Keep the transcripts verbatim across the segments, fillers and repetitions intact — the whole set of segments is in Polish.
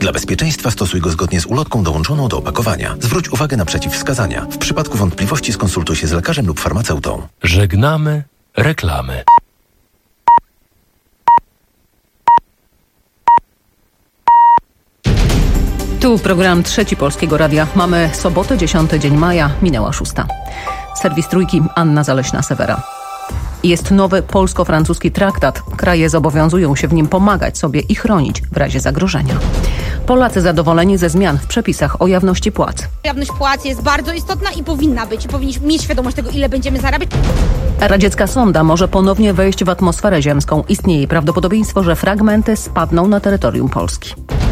Dla bezpieczeństwa stosuj go zgodnie z ulotką dołączoną do opakowania. Zwróć uwagę na przeciwwskazania. W przypadku wątpliwości skonsultuj się z lekarzem lub farmaceutą. Żegnamy reklamy. Tu program Trzeci Polskiego Radia. Mamy sobotę, dziesiąty dzień maja, minęła szósta. Serwis Trójki, Anna Zaleśna-Sewera. Jest nowy polsko-francuski traktat. Kraje zobowiązują się w nim pomagać sobie i chronić w razie zagrożenia. Polacy zadowoleni ze zmian w przepisach o jawności płac. Jawność płac jest bardzo istotna i powinna być. Powinniśmy mieć świadomość tego, ile będziemy zarabiać. Radziecka sonda może ponownie wejść w atmosferę ziemską. Istnieje prawdopodobieństwo, że fragmenty spadną na terytorium Polski.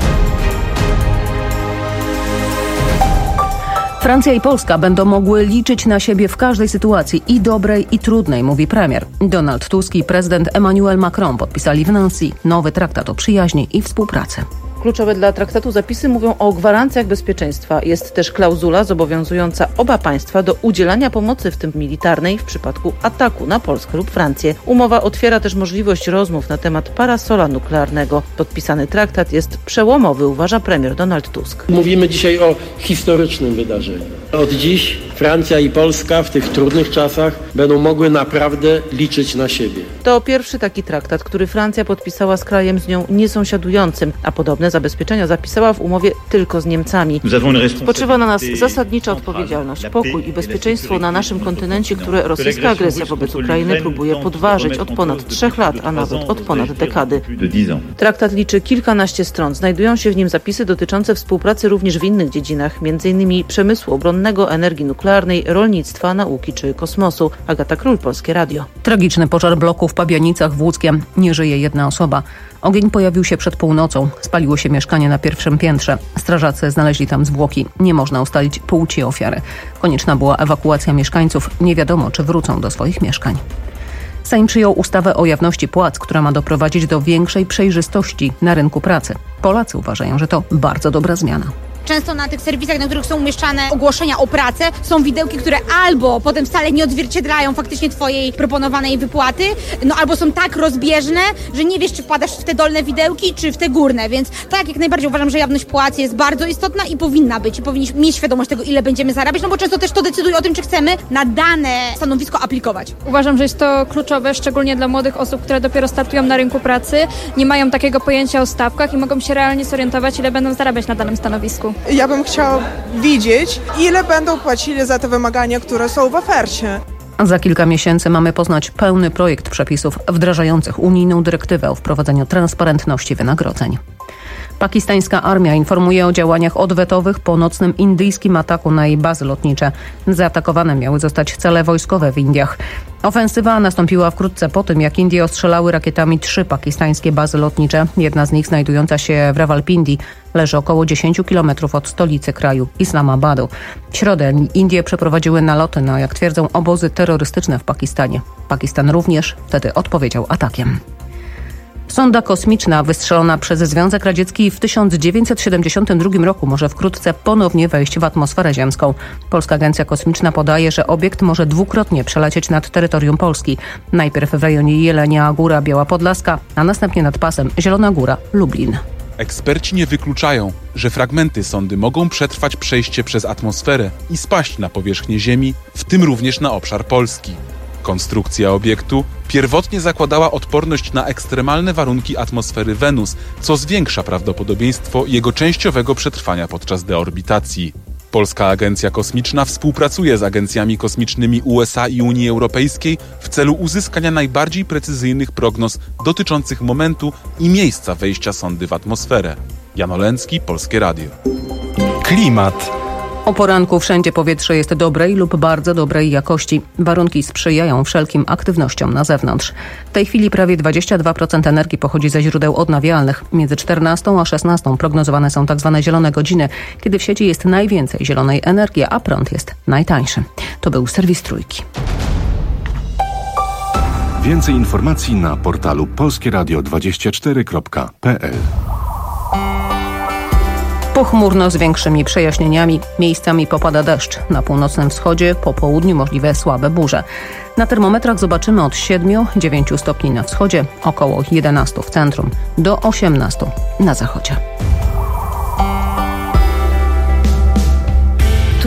Francja i Polska będą mogły liczyć na siebie w każdej sytuacji, i dobrej, i trudnej, mówi premier. Donald Tusk i prezydent Emmanuel Macron podpisali w Nancy nowy traktat o przyjaźni i współpracy. Kluczowe dla traktatu zapisy mówią o gwarancjach bezpieczeństwa. Jest też klauzula zobowiązująca oba państwa do udzielania pomocy, w tym militarnej, w przypadku ataku na Polskę lub Francję. Umowa otwiera też możliwość rozmów na temat parasola nuklearnego. Podpisany traktat jest przełomowy, uważa premier Donald Tusk. Mówimy dzisiaj o historycznym wydarzeniu. Od dziś Francja i Polska w tych trudnych czasach będą mogły naprawdę liczyć na siebie. To pierwszy taki traktat, który Francja podpisała z krajem z nią niesąsiadującym, a podobne zabezpieczenia zapisała w umowie tylko z Niemcami. Spoczywa na nas zasadnicza odpowiedzialność. Pokój i bezpieczeństwo na naszym kontynencie, które rosyjska agresja wobec Ukrainy próbuje podważyć od ponad trzech lat, a nawet od ponad dekady. Traktat liczy kilkanaście stron. Znajdują się w nim zapisy dotyczące współpracy również w innych dziedzinach, między innymi przemysłu obronnego, energii nuklearnej, rolnictwa, nauki czy kosmosu. Agata Król, Polskie Radio. Tragiczny pożar bloku w Pabianicach w Łódzkiem. Nie żyje jedna osoba. Ogień pojawił się przed północą. Spaliło się mieszkanie na pierwszym piętrze. Strażacy znaleźli tam zwłoki. Nie można ustalić płci ofiary. Konieczna była ewakuacja mieszkańców. Nie wiadomo, czy wrócą do swoich mieszkań. Sejm przyjął ustawę o jawności płac, która ma doprowadzić do większej przejrzystości na rynku pracy. Polacy uważają, że to bardzo dobra zmiana. Często na tych serwisach, na których są umieszczane ogłoszenia o pracę, są widełki, które albo potem wcale nie odzwierciedlają faktycznie twojej proponowanej wypłaty, no albo są tak rozbieżne, że nie wiesz, czy wpadasz w te dolne widełki, czy w te górne, więc tak, jak najbardziej uważam, że jawność płac jest bardzo istotna i powinna być. I powinniśmy mieć świadomość tego, ile będziemy zarabiać, no bo często też to decyduje o tym, czy chcemy na dane stanowisko aplikować. Uważam, że jest to kluczowe, szczególnie dla młodych osób, które dopiero startują na rynku pracy, nie mają takiego pojęcia o stawkach i mogą się realnie zorientować, ile będą zarabiać na danym stanowisku. Ja bym chciała wiedzieć, ile będą płacili za te wymagania, które są w ofercie. Za kilka miesięcy mamy poznać pełny projekt przepisów wdrażających unijną dyrektywę o wprowadzeniu transparentności wynagrodzeń. Pakistańska armia informuje o działaniach odwetowych po nocnym indyjskim ataku na jej bazy lotnicze. Zaatakowane miały zostać cele wojskowe w Indiach. Ofensywa nastąpiła wkrótce po tym, jak Indie ostrzelały rakietami trzy pakistańskie bazy lotnicze. Jedna z nich, znajdująca się w Rawalpindi, leży około dziesięć kilometrów od stolicy kraju, Islamabadu. W środę Indie przeprowadziły naloty na, jak twierdzą, obozy terrorystyczne w Pakistanie. Pakistan również wtedy odpowiedział atakiem. Sonda kosmiczna wystrzelona przez Związek Radziecki w tysiąc dziewięćset siedemdziesiątym drugim roku może wkrótce ponownie wejść w atmosferę ziemską. Polska Agencja Kosmiczna podaje, że obiekt może dwukrotnie przelecieć nad terytorium Polski. Najpierw w rejonie Jelenia Góra, Biała Podlaska, a następnie nad pasem Zielona Góra, Lublin. Eksperci nie wykluczają, że fragmenty sondy mogą przetrwać przejście przez atmosferę i spaść na powierzchnię Ziemi, w tym również na obszar Polski. Konstrukcja obiektu pierwotnie zakładała odporność na ekstremalne warunki atmosfery Wenus, co zwiększa prawdopodobieństwo jego częściowego przetrwania podczas deorbitacji. Polska Agencja Kosmiczna współpracuje z agencjami kosmicznymi U S A i Unii Europejskiej w celu uzyskania najbardziej precyzyjnych prognoz dotyczących momentu i miejsca wejścia sondy w atmosferę. Jan Olęcki, Polskie Radio. Klimat. O poranku wszędzie powietrze jest dobrej lub bardzo dobrej jakości. Warunki sprzyjają wszelkim aktywnościom na zewnątrz. W tej chwili prawie dwadzieścia dwa procent energii pochodzi ze źródeł odnawialnych. Między czternastą a szesnastą prognozowane są tzw. zielone godziny, kiedy w sieci jest najwięcej zielonej energii, a prąd jest najtańszy. To był serwis Trójki. Więcej informacji na portalu polskieradio dwadzieścia cztery kropka p l. Pochmurno z większymi przejaśnieniami. Miejscami popada deszcz. Na północnym wschodzie po południu możliwe słabe burze. Na termometrach zobaczymy od siedmiu do dziewięciu stopni na wschodzie, około jedenastu w centrum, do osiemnastu na zachodzie.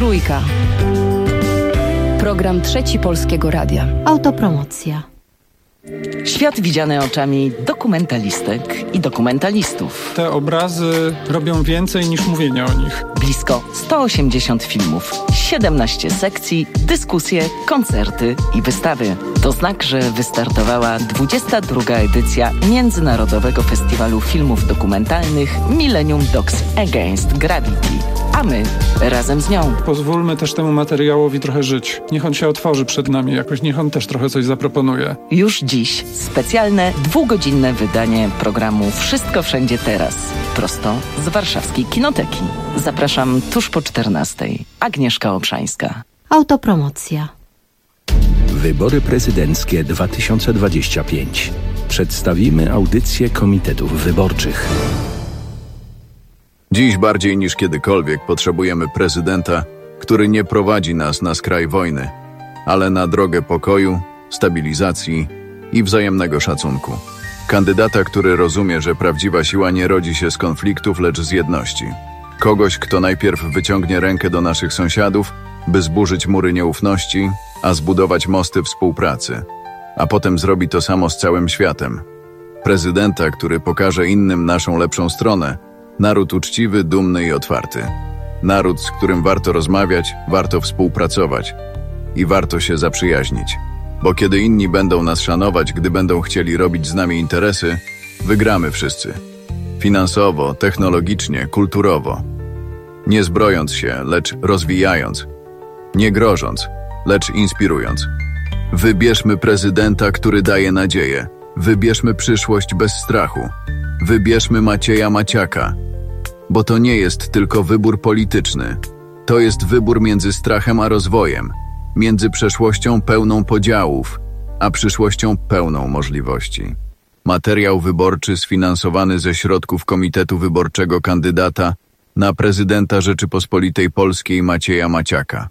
Trójka. Program Trzeci Polskiego Radia. Autopromocja. Świat widziany oczami dokumentalistek i dokumentalistów. Te obrazy robią więcej niż mówienie o nich. Blisko sto osiemdziesiąt filmów, siedemnaście sekcji, dyskusje, koncerty i wystawy. To znak, że wystartowała dwudziesta druga edycja Międzynarodowego Festiwalu Filmów Dokumentalnych Millennium Docs Against Gravity. A my razem z nią. Pozwólmy też temu materiałowi trochę żyć. Niech on się otworzy przed nami jakoś, niech on też trochę coś zaproponuje. Już dziś specjalne dwugodzinne wydanie programu Wszystko Wszędzie Teraz. Prosto z warszawskiej Kinoteki. Zapraszam tuż po czternastej. Agnieszka Obszańska. Autopromocja. Wybory prezydenckie dwa tysiące dwadzieścia pięć. Przedstawimy audycję komitetów wyborczych. Dziś bardziej niż kiedykolwiek potrzebujemy prezydenta, który nie prowadzi nas na skraj wojny, ale na drogę pokoju, stabilizacji i wzajemnego szacunku. Kandydata, który rozumie, że prawdziwa siła nie rodzi się z konfliktów, lecz z jedności. Kogoś, kto najpierw wyciągnie rękę do naszych sąsiadów, by zburzyć mury nieufności, a zbudować mosty współpracy, a potem zrobi to samo z całym światem. Prezydenta, który pokaże innym naszą lepszą stronę, naród uczciwy, dumny i otwarty. Naród, z którym warto rozmawiać, warto współpracować i warto się zaprzyjaźnić. Bo kiedy inni będą nas szanować, gdy będą chcieli robić z nami interesy, wygramy wszyscy. Finansowo, technologicznie, kulturowo. Nie zbrojąc się, lecz rozwijając. Nie grożąc, lecz inspirując. Wybierzmy prezydenta, który daje nadzieję. Wybierzmy przyszłość bez strachu. Wybierzmy Macieja Maciaka. Bo to nie jest tylko wybór polityczny. To jest wybór między strachem a rozwojem. Między przeszłością pełną podziałów, a przyszłością pełną możliwości. Materiał wyborczy sfinansowany ze środków Komitetu Wyborczego kandydata na prezydenta Rzeczypospolitej Polskiej Macieja Maciaka.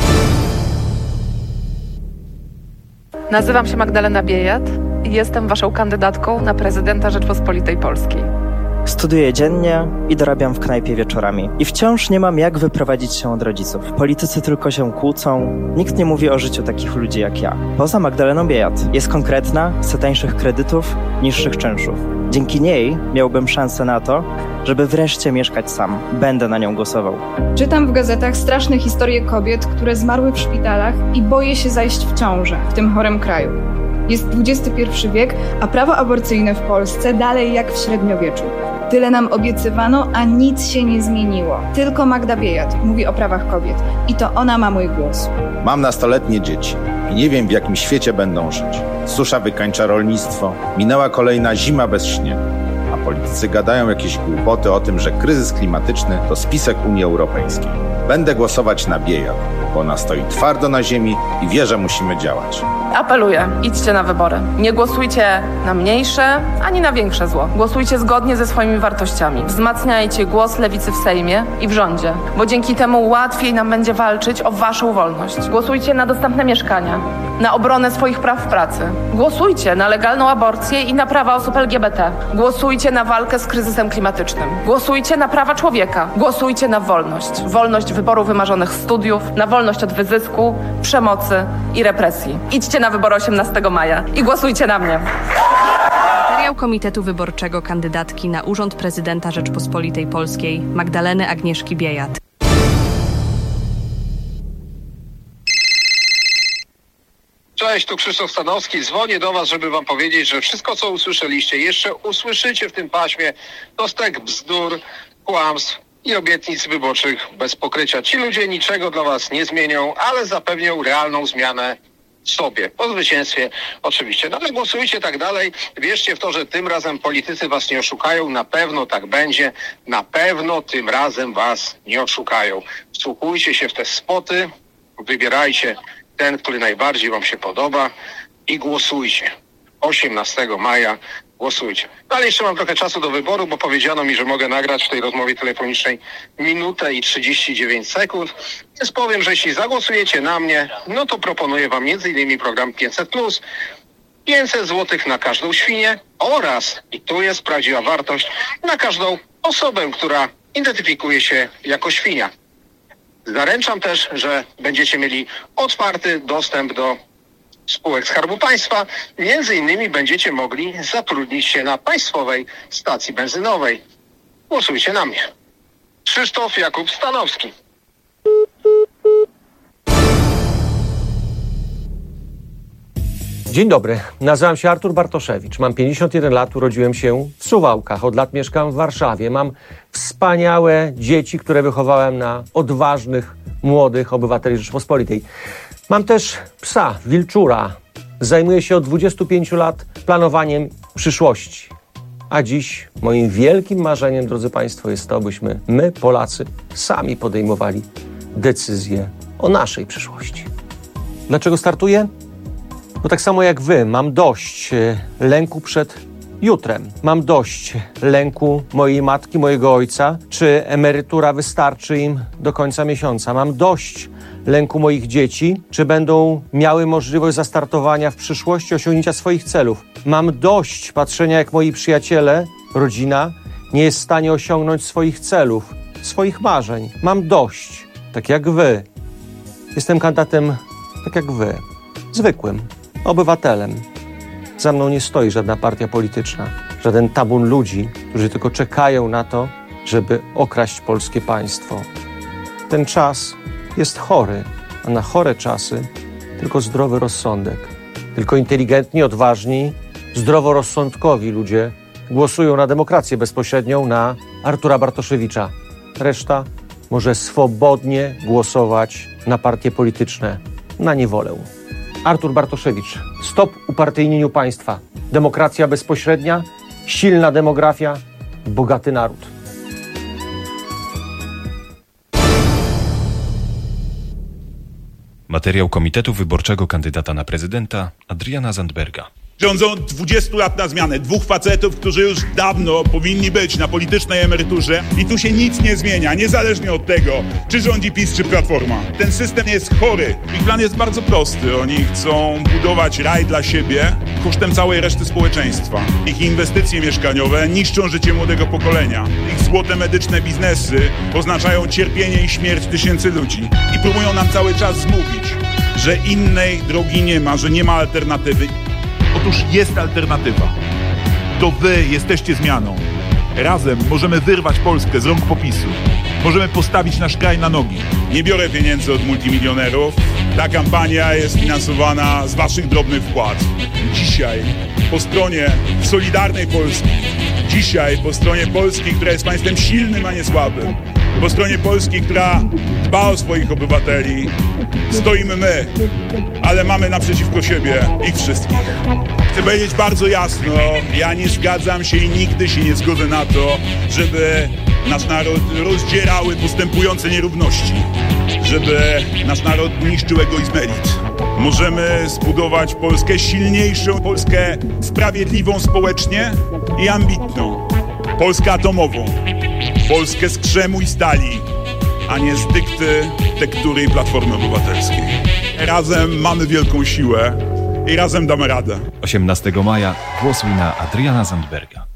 Nazywam się Magdalena Biejat i jestem waszą kandydatką na prezydenta Rzeczypospolitej Polskiej. Studiuję dziennie i dorabiam w knajpie wieczorami. I wciąż nie mam jak wyprowadzić się od rodziców. Politycy tylko się kłócą. Nikt nie mówi o życiu takich ludzi jak ja. Poza Magdaleną Biejat. Jest konkretna, chce tańszych kredytów, niższych czynszów. Dzięki niej miałbym szansę na to, żeby wreszcie mieszkać sam. Będę na nią głosował. Czytam w gazetach straszne historie kobiet, które zmarły w szpitalach i boję się zajść w ciążę w tym chorym kraju. Jest dwudziesty pierwszy wiek, a prawo aborcyjne w Polsce dalej jak w średniowieczu. Tyle nam obiecywano, a nic się nie zmieniło. Tylko Magda Biejat mówi o prawach kobiet. I to ona ma mój głos. Mam nastoletnie dzieci i nie wiem, w jakim świecie będą żyć. Susza wykańcza rolnictwo, minęła kolejna zima bez śniegu. A politycy gadają jakieś głupoty o tym, że kryzys klimatyczny to spisek Unii Europejskiej. Będę głosować na Biejat, bo ona stoi twardo na ziemi i wie, że musimy działać. Apeluję, idźcie na wybory. Nie głosujcie na mniejsze, ani na większe zło. Głosujcie zgodnie ze swoimi wartościami. Wzmacniajcie głos lewicy w Sejmie i w rządzie, bo dzięki temu łatwiej nam będzie walczyć o waszą wolność. Głosujcie na dostępne mieszkania, na obronę swoich praw w pracy. Głosujcie na legalną aborcję i na prawa osób L G B T. Głosujcie na walkę z kryzysem klimatycznym. Głosujcie na prawa człowieka. Głosujcie na wolność. Wolność wyboru wymarzonych studiów, na wolność od wyzysku, przemocy i represji. Idźcie na wybory osiemnastego maja i głosujcie na mnie. Materiał Komitetu Wyborczego kandydatki na urząd prezydenta Rzeczpospolitej Polskiej Magdaleny Agnieszki Biejat. Cześć, tu Krzysztof Stanowski. Dzwonię do was, żeby wam powiedzieć, że wszystko, co usłyszeliście, jeszcze usłyszycie w tym paśmie, to stek bzdur, kłamstw i obietnic wyborczych bez pokrycia. Ci ludzie niczego dla was nie zmienią, ale zapewnią realną zmianę sobie. Po zwycięstwie oczywiście. No ale głosujcie tak dalej. Wierzcie w to, że tym razem politycy was nie oszukają. Na pewno tak będzie. Na pewno tym razem was nie oszukają. Wsłuchujcie się w te spoty. Wybierajcie ten, który najbardziej wam się podoba i głosujcie. osiemnastego maja głosujcie. No ale jeszcze mam trochę czasu do wyboru, bo powiedziano mi, że mogę nagrać w tej rozmowie telefonicznej minutę i trzydzieści dziewięć sekund. Więc powiem, że jeśli zagłosujecie na mnie, no to proponuję wam między innymi program pięćset plus, pięćset złotych na każdą świnię oraz, i tu jest prawdziwa wartość, na każdą osobę, która identyfikuje się jako świnia. Zaręczam też, że będziecie mieli otwarty dostęp do spółek Skarbu Państwa. Między innymi będziecie mogli zatrudnić się na państwowej stacji benzynowej. Głosujcie na mnie. Krzysztof Jakub Stanowski. Dzień dobry, nazywam się Artur Bartoszewicz, mam pięćdziesiąt jeden lat, urodziłem się w Suwałkach, od lat mieszkam w Warszawie. Mam wspaniałe dzieci, które wychowałem na odważnych, młodych obywateli Rzeczypospolitej. Mam też psa, wilczura. Zajmuję się od dwudziestu pięciu lat planowaniem przyszłości. A dziś moim wielkim marzeniem, drodzy Państwo, jest to, byśmy my, Polacy, sami podejmowali decyzje o naszej przyszłości. Dlaczego startuję? Bo tak samo jak wy, mam dość lęku przed jutrem. Mam dość lęku mojej matki, mojego ojca, czy emerytura wystarczy im do końca miesiąca. Mam dość lęku moich dzieci, czy będą miały możliwość zastartowania w przyszłości, osiągnięcia swoich celów. Mam dość patrzenia, jak moi przyjaciele, rodzina nie jest w stanie osiągnąć swoich celów, swoich marzeń. Mam dość, tak jak wy. Jestem kandydatem, tak jak wy, zwykłym obywatelem. Za mną nie stoi żadna partia polityczna, żaden tabun ludzi, którzy tylko czekają na to, żeby okraść polskie państwo. Ten czas jest chory, a na chore czasy tylko zdrowy rozsądek. Tylko inteligentni, odważni, zdroworozsądkowi ludzie głosują na demokrację bezpośrednią, na Artura Bartoszewicza. Reszta może swobodnie głosować na partie polityczne, na niewolę. Artur Bartoszewicz. Stop upartyjnieniu państwa. Demokracja bezpośrednia, silna demografia, bogaty naród. Materiał Komitetu Wyborczego kandydata na prezydenta Adriana Zandberga. Rządzą od dwudziestu lat na zmianę. Dwóch facetów, którzy już dawno powinni być na politycznej emeryturze i tu się nic nie zmienia, niezależnie od tego, czy rządzi PiS, czy Platforma. Ten system jest chory. Ich plan jest bardzo prosty. Oni chcą budować raj dla siebie kosztem całej reszty społeczeństwa. Ich inwestycje mieszkaniowe niszczą życie młodego pokolenia. Ich złote medyczne biznesy oznaczają cierpienie i śmierć tysięcy ludzi. I próbują nam cały czas zmówić, że innej drogi nie ma, że nie ma alternatywy. Otóż jest alternatywa. To wy jesteście zmianą. Razem możemy wyrwać Polskę z rąk PiS-u. Możemy postawić nasz kraj na nogi. Nie biorę pieniędzy od multimilionerów. Ta kampania jest finansowana z waszych drobnych wpłat. Dzisiaj po stronie Solidarnej Polski, dzisiaj po stronie Polski, która jest państwem silnym, a nie słabym, po stronie Polski, która dba o swoich obywateli, stoimy my, ale mamy naprzeciwko siebie ich wszystkich. Chcę powiedzieć bardzo jasno, ja nie zgadzam się i nigdy się nie zgodzę na to, żeby nasz naród rozdzierały postępujące nierówności, żeby nasz naród niszczył egoizm elit. Możemy zbudować Polskę silniejszą, Polskę sprawiedliwą społecznie i ambitną. Polskę atomową, Polskę z krzemu i stali, a nie z dykty, tektury i Platformy Obywatelskiej. Razem mamy wielką siłę i razem damy radę. osiemnastego maja głosuj na Adriana Zandberga.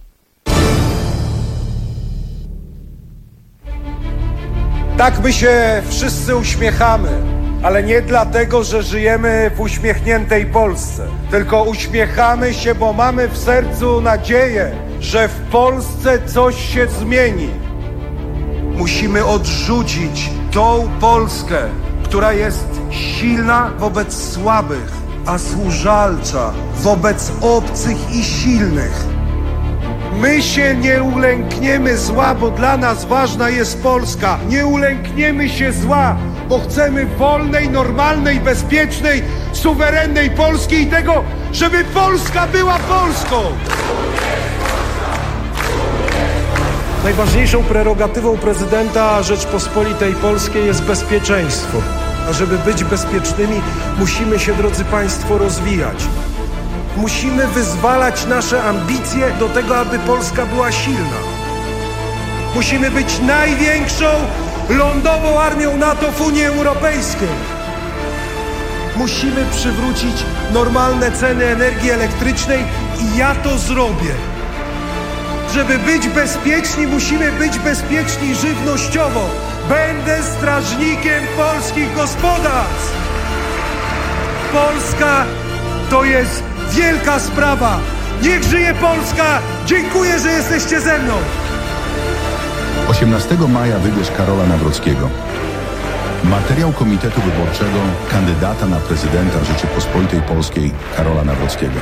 Tak my się wszyscy uśmiechamy, ale nie dlatego, że żyjemy w uśmiechniętej Polsce, tylko uśmiechamy się, bo mamy w sercu nadzieję, że w Polsce coś się zmieni. Musimy odrzucić tą Polskę, która jest silna wobec słabych, a służalcza wobec obcych i silnych. My się nie ulękniemy zła, bo dla nas ważna jest Polska. Nie ulękniemy się zła, bo chcemy wolnej, normalnej, bezpiecznej, suwerennej Polski i tego, żeby Polska była Polską. Najważniejszą prerogatywą prezydenta Rzeczpospolitej Polskiej jest bezpieczeństwo. A żeby być bezpiecznymi, musimy się, drodzy Państwo, rozwijać. Musimy wyzwalać nasze ambicje do tego, aby Polska była silna. Musimy być największą lądową armią NATO w Unii Europejskiej. Musimy przywrócić normalne ceny energii elektrycznej i ja to zrobię. Żeby być bezpieczni, musimy być bezpieczni żywnościowo. Będę strażnikiem polskich gospodarstw. Polska to jest wielka sprawa. Niech żyje Polska! Dziękuję, że jesteście ze mną. osiemnastego maja wybierz Karola Nawrockiego. Materiał Komitetu Wyborczego kandydata na prezydenta Rzeczypospolitej Polskiej Karola Nawrockiego.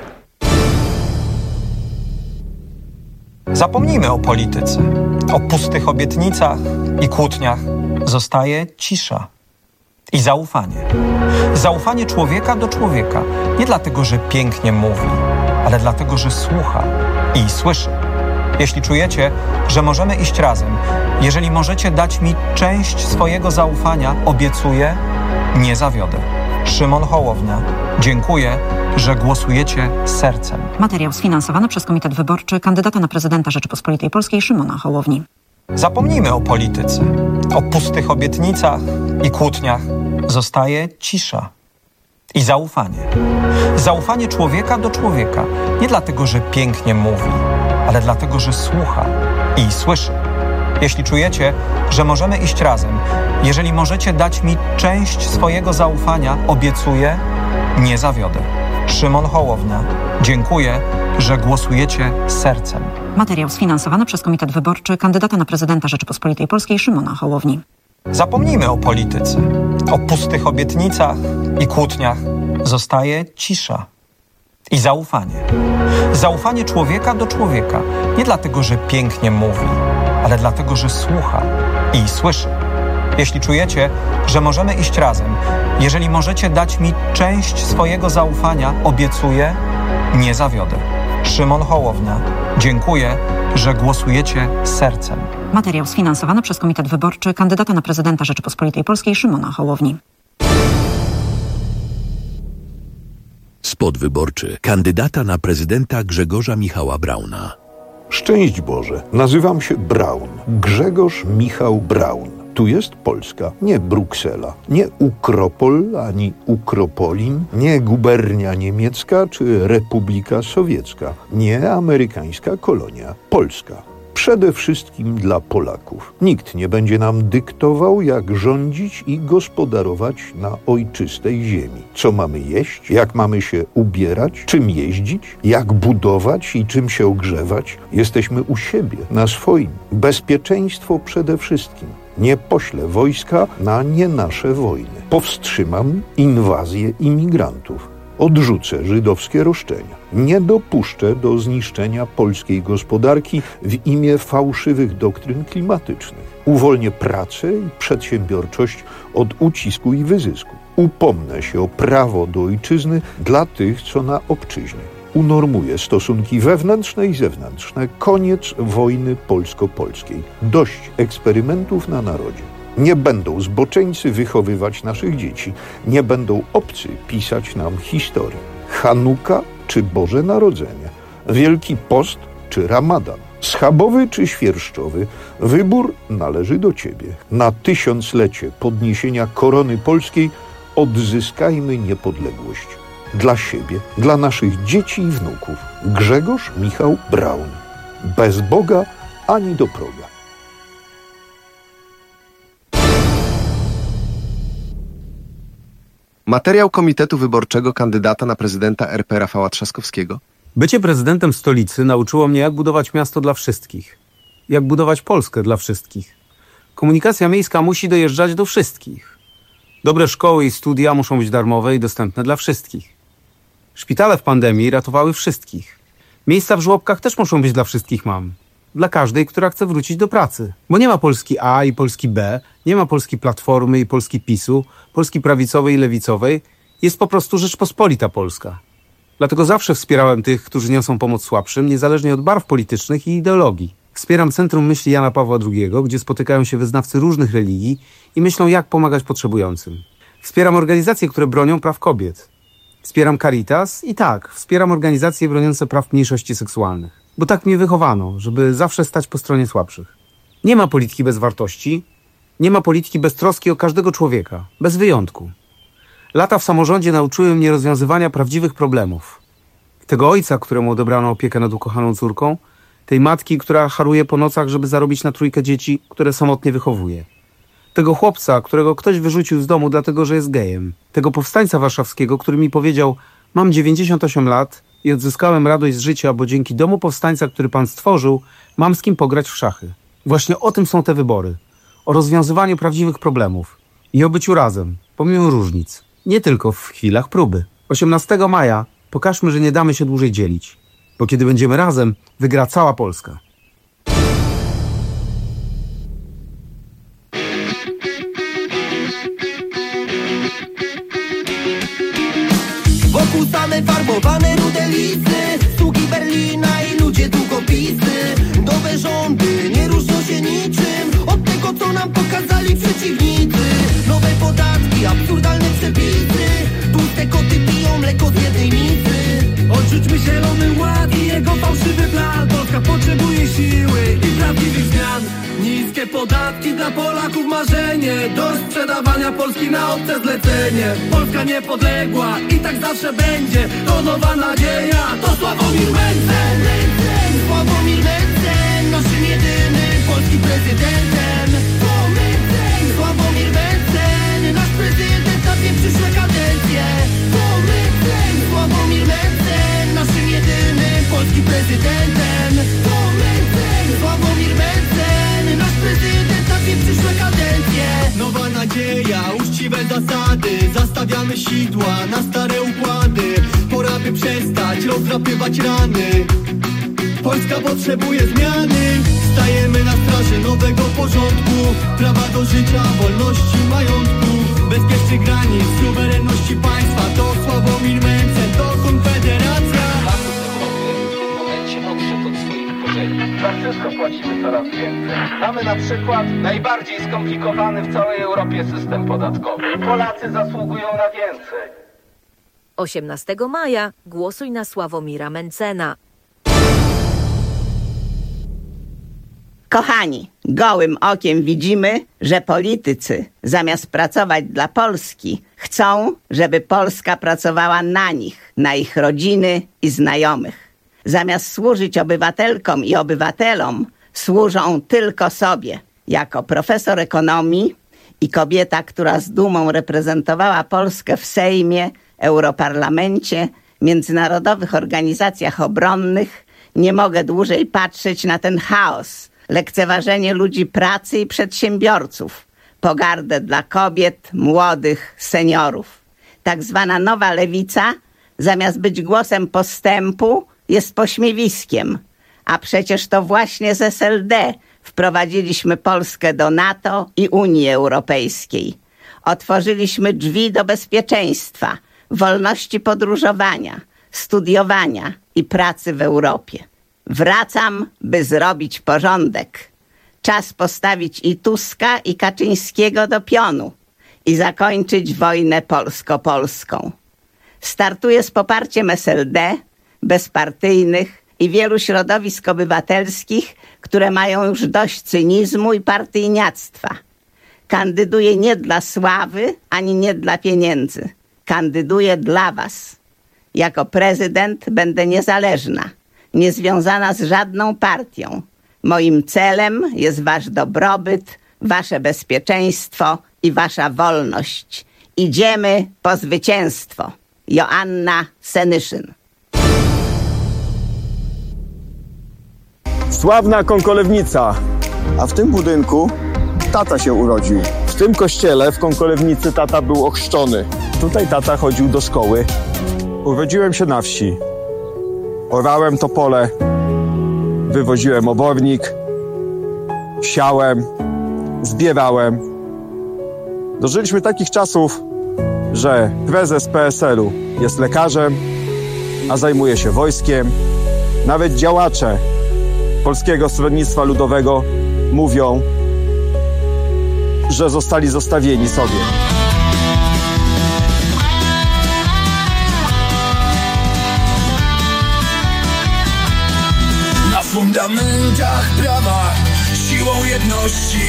Zapomnijmy o polityce, o pustych obietnicach i kłótniach. Zostaje cisza i zaufanie. Zaufanie człowieka do człowieka. Nie dlatego, że pięknie mówi, ale dlatego, że słucha i słyszy. Jeśli czujecie, że możemy iść razem, jeżeli możecie dać mi część swojego zaufania, obiecuję, nie zawiodę. Szymon Hołownia. Dziękuję, że głosujecie sercem. Materiał sfinansowany przez Komitet Wyborczy kandydata na prezydenta Rzeczypospolitej Polskiej Szymona Hołowni. Zapomnijmy o polityce, o pustych obietnicach i kłótniach. Zostaje cisza i zaufanie. Zaufanie człowieka do człowieka. Nie dlatego, że pięknie mówi, ale dlatego, że słucha i słyszy. Jeśli czujecie, że możemy iść razem, jeżeli możecie dać mi część swojego zaufania, obiecuję, nie zawiodę. Szymon Hołownia. Dziękuję, że głosujecie sercem. Materiał sfinansowany przez Komitet Wyborczy kandydata na prezydenta Rzeczypospolitej Polskiej Szymona Hołowni. Zapomnijmy o polityce, o pustych obietnicach i kłótniach. Zostaje cisza i zaufanie. Zaufanie człowieka do człowieka. Nie dlatego, że pięknie mówi, ale dlatego, że słucha i słyszy. Jeśli czujecie, że możemy iść razem, jeżeli możecie dać mi część swojego zaufania, obiecuję, nie zawiodę. Szymon Hołownia. Dziękuję, że głosujecie sercem. Materiał sfinansowany przez Komitet Wyborczy kandydata na prezydenta Rzeczypospolitej Polskiej Szymona Hołowni. Spot wyborczy kandydata na prezydenta Grzegorza Michała Brauna. Szczęść Boże, nazywam się Braun. Grzegorz Michał Braun. Tu jest Polska, nie Bruksela, nie Ukropol ani Ukropolin, nie gubernia niemiecka czy Republika Sowiecka, nie amerykańska kolonia. Polska. Przede wszystkim dla Polaków. Nikt nie będzie nam dyktował, jak rządzić i gospodarować na ojczystej ziemi. Co mamy jeść, jak mamy się ubierać, czym jeździć, jak budować i czym się ogrzewać. Jesteśmy u siebie, na swoim. Bezpieczeństwo przede wszystkim. Nie poślę wojska na nie nasze wojny. Powstrzymam inwazję imigrantów. Odrzucę żydowskie roszczenia. Nie dopuszczę do zniszczenia polskiej gospodarki w imię fałszywych doktryn klimatycznych. Uwolnię pracę i przedsiębiorczość od ucisku i wyzysku. Upomnę się o prawo do ojczyzny dla tych, co na obczyźnie. Unormuję stosunki wewnętrzne i zewnętrzne. Koniec wojny polsko-polskiej. Dość eksperymentów na narodzie. Nie będą zboczeńcy wychowywać naszych dzieci. Nie będą obcy pisać nam historii. Chanuka czy Boże Narodzenie. Wielki Post czy Ramadan. Schabowy czy świerszczowy. Wybór należy do Ciebie. Na tysiąclecie podniesienia korony polskiej odzyskajmy niepodległość. Dla siebie, dla naszych dzieci i wnuków. Grzegorz Michał Braun. Bez Boga ani do proga. Materiał Komitetu Wyborczego kandydata na prezydenta R P Rafała Trzaskowskiego. Bycie prezydentem stolicy nauczyło mnie, jak budować miasto dla wszystkich. Jak budować Polskę dla wszystkich. Komunikacja miejska musi dojeżdżać do wszystkich. Dobre szkoły i studia muszą być darmowe i dostępne dla wszystkich. Szpitale w pandemii ratowały wszystkich. Miejsca w żłobkach też muszą być dla wszystkich mam. Dla każdej, która chce wrócić do pracy. Bo nie ma Polski A i Polski B, nie ma Polski Platformy i Polski PiSu, Polski prawicowej i lewicowej. Jest po prostu Rzeczpospolita Polska. Dlatego zawsze wspierałem tych, którzy niosą pomoc słabszym, niezależnie od barw politycznych i ideologii. Wspieram Centrum Myśli Jana Pawła drugiego, gdzie spotykają się wyznawcy różnych religii i myślą, jak pomagać potrzebującym. Wspieram organizacje, które bronią praw kobiet. Wspieram Caritas i tak, wspieram organizacje broniące praw mniejszości seksualnych. Bo tak mnie wychowano, żeby zawsze stać po stronie słabszych. Nie ma polityki bez wartości, nie ma polityki bez troski o każdego człowieka, bez wyjątku. Lata w samorządzie nauczyły mnie rozwiązywania prawdziwych problemów. Tego ojca, któremu odebrano opiekę nad ukochaną córką, Tej matki, która haruje po nocach, żeby zarobić na trójkę dzieci, które samotnie wychowuje. Tego chłopca, którego ktoś wyrzucił z domu dlatego, że jest gejem. Tego powstańca warszawskiego, który mi powiedział: mam dziewięćdziesiąt osiem lat i odzyskałem radość z życia, bo dzięki domu powstańca, który pan stworzył, mam z kim pograć w szachy. Właśnie o tym są te wybory. O rozwiązywaniu prawdziwych problemów. I o byciu razem, pomimo różnic. Nie tylko w chwilach próby. osiemnastego maja pokażmy, że nie damy się dłużej dzielić. Bo kiedy będziemy razem, wygra cała Polska. Wokół same farbowane rude listy, sługi Berlina i ludzie długopisy. Nowe rządy nie różnią się niczym od tego, co nam pokazali przeciwnicy. Nowe podatki, absurdalne przepisy, tłuste koty piją mleko z jednej misy. Odrzućmy zielony ład i jego fałszywy plan. Polska potrzebuje siły i prawdziwych zmian. Niskie podatki dla Polaków marzenie, dość sprzedawania Polski na obce zlecenie. Polska niepodległa i tak zawsze będzie, to nowa nadzieja, to Sławomir Mencen. Sławomir Mencen, naszym jedynym polskim prezydentem. To Mencen, Sławomir Mencen, nasz prezydent na dwie przyszłe kadencje. To Mencen, Sławomir Mencen, naszym jedynym polskim prezydentem. To Mencen, Sławomir Mencen, nasz prezydent na dwie przyszłe kadencje. Nowa nadzieja, uczciwe zasady, zastawiamy sidła na stare układy. Pora by przestać rozdrapywać rany. Polska potrzebuje zmiany. Stajemy na straży nowego porządku, prawa do życia, wolności, majątku, bezpiecznych granic, suwerenności państwa. To Sławomir Mencen, to Konfederacja. W momencie odszedł od swoich korzeni. Za wszystko płacimy coraz więcej. Mamy na przykład najbardziej skomplikowany w całej Europie system podatkowy. Polacy zasługują na więcej. osiemnastego maja głosuj na Sławomira Mencena. Kochani, gołym okiem widzimy, że politycy zamiast pracować dla Polski, chcą, żeby Polska pracowała na nich, na ich rodziny i znajomych. Zamiast służyć obywatelkom i obywatelom, służą tylko sobie. Jako profesor ekonomii i kobieta, która z dumą reprezentowała Polskę w Sejmie, Europarlamencie, międzynarodowych organizacjach obronnych, nie mogę dłużej patrzeć na ten chaos, lekceważenie ludzi pracy i przedsiębiorców, pogardę dla kobiet, młodych, seniorów. Tak zwana nowa lewica, zamiast być głosem postępu, jest pośmiewiskiem. A przecież to właśnie z S L D wprowadziliśmy Polskę do NATO i Unii Europejskiej. Otworzyliśmy drzwi do bezpieczeństwa, wolności podróżowania, studiowania i pracy w Europie. Wracam, by zrobić porządek. Czas postawić i Tuska, i Kaczyńskiego do pionu i zakończyć wojnę polsko-polską. Startuję z poparciem S L D, bezpartyjnych i wielu środowisk obywatelskich, które mają już dość cynizmu i partyjniactwa. Kandyduję nie dla sławy, ani nie dla pieniędzy. Kandyduję dla was. Jako prezydent będę niezależna, niezwiązana z żadną partią. Moim celem jest wasz dobrobyt, wasze bezpieczeństwo i wasza wolność. Idziemy po zwycięstwo. Joanna Senyszyn. Sławna Konkolewnica. A w tym budynku tata się urodził. W tym kościele w Konkolewnicy tata był ochrzczony. Tutaj tata chodził do szkoły. Urodziłem się na wsi. Orałem to pole, wywoziłem obornik, siałem, zbierałem. Dożyliśmy takich czasów, że prezes P S L u jest lekarzem, a zajmuje się wojskiem. Nawet działacze Polskiego Stronnictwa Ludowego mówią, że zostali zostawieni sobie. Na fundamentach prawa, siłą jedności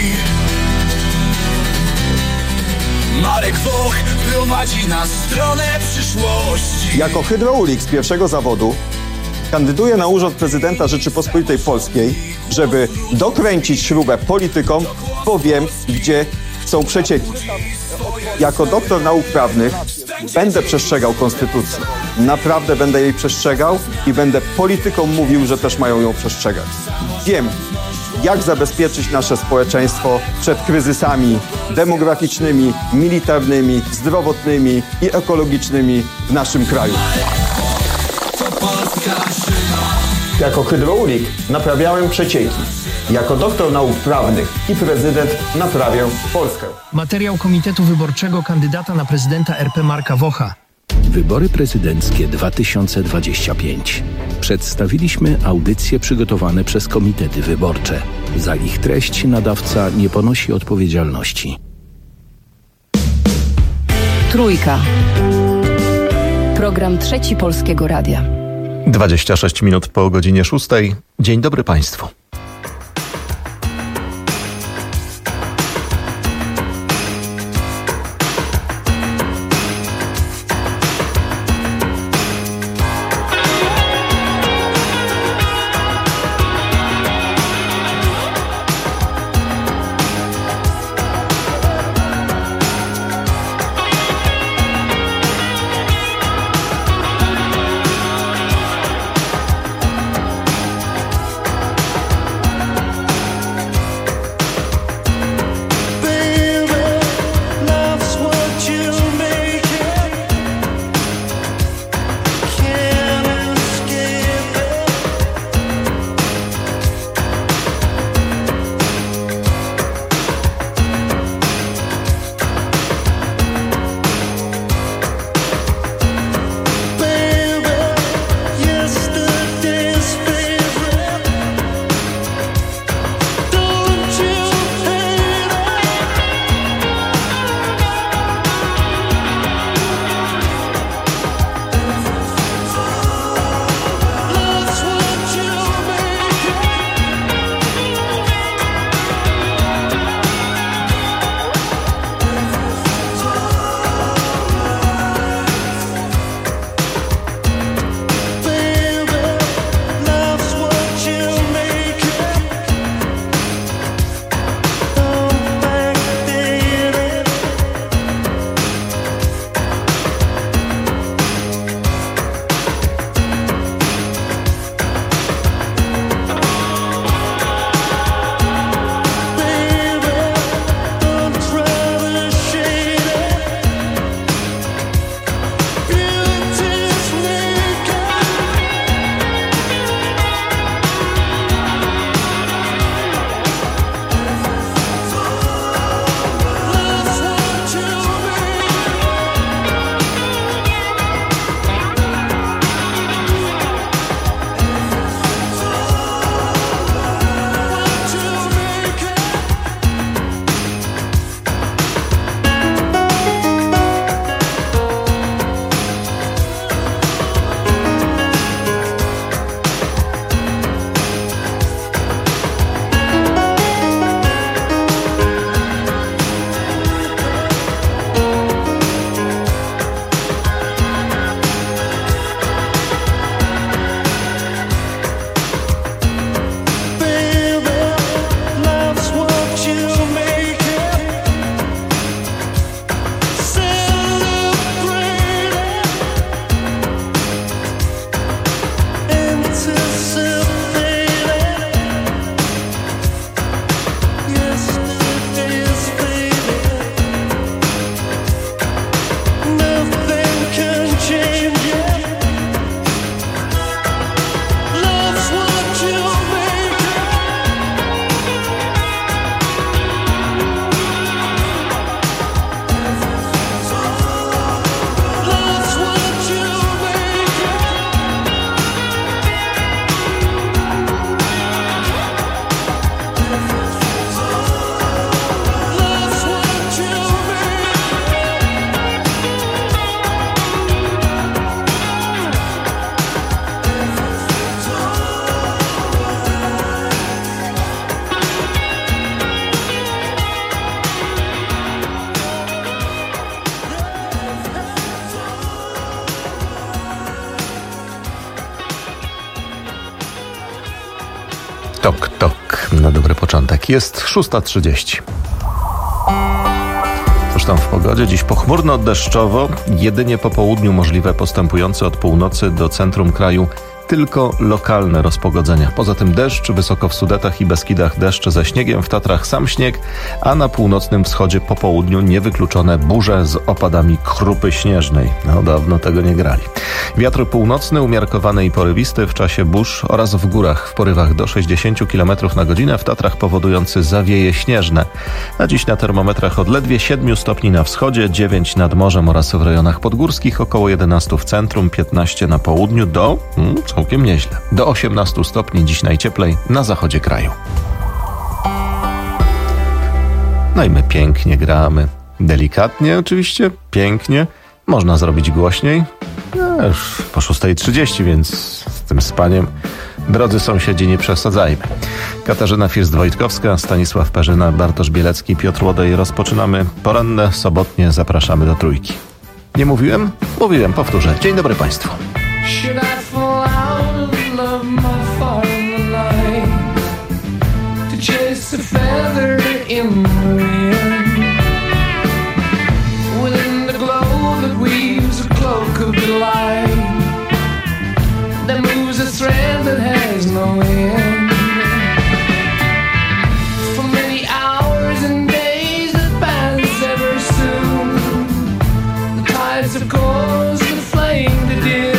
Marek Woch prowadzi na stronę przyszłości. Jako hydraulik z pierwszego zawodu Kandyduję na urząd prezydenta Rzeczypospolitej Polskiej, żeby dokręcić śrubę politykom, bo wiem, gdzie są przecieki. Jako doktor nauk prawnych będę przestrzegał konstytucji. Naprawdę będę jej przestrzegał i będę politykom mówił, że też mają ją przestrzegać. Wiem, jak zabezpieczyć nasze społeczeństwo przed kryzysami demograficznymi, militarnymi, zdrowotnymi i ekologicznymi w naszym kraju. Jako hydraulik naprawiałem przecieki. Jako doktor nauk prawnych i prezydent naprawię Polskę. Materiał Komitetu Wyborczego kandydata na prezydenta R P Marka Wocha. Wybory prezydenckie dwa tysiące dwadzieścia pięć. Przedstawiliśmy audycje przygotowane przez komitety wyborcze. Za ich treść nadawca nie ponosi odpowiedzialności. Trójka. Program Trzeci Polskiego Radia. dwadzieścia sześć minut po godzinie szóstej. Dzień dobry Państwu. Tok, tok, na dobry początek. Jest szósta trzydzieści. Cóż tam w pogodzie? Dziś pochmurno, deszczowo. Jedynie po południu możliwe postępujące od północy do centrum kraju tylko lokalne rozpogodzenia. Poza tym deszcz, wysoko w Sudetach i Beskidach deszcz ze śniegiem, w Tatrach sam śnieg, a na północnym wschodzie po południu niewykluczone burze z opadami krupy śnieżnej. No dawno tego nie grali. Wiatr północny, umiarkowany i porywisty w czasie burz oraz w górach w porywach do sześćdziesiąt kilometrów na godzinę, w Tatrach powodujący zawieje śnieżne. Na dziś na termometrach od ledwie siedmiu stopni na wschodzie, dziewięć nad morzem oraz w rejonach podgórskich, około jedenaście w centrum, piętnaście na południu do... Hmm, całkiem nieźle. Do osiemnastu stopni dziś najcieplej na zachodzie kraju. No i my pięknie gramy. Delikatnie oczywiście, pięknie. Można zrobić głośniej. No, już po szósta trzydzieści, więc z tym spaniem, drodzy sąsiedzi, nie przesadzajmy. Katarzyna First-Wojtkowska, Stanisław Perzyna, Bartosz Bielecki, Piotr Łodej. Rozpoczynamy poranne, sobotnie. Zapraszamy do Trójki. Nie mówiłem? Mówiłem, powtórzę. Dzień dobry Państwu. Should I fall out of love my far in the night to chase a feather in the wind within the glow that weaves a cloak of delight that moves a thread that has no end for many hours and days that pass ever soon the tides of course the flame that dim.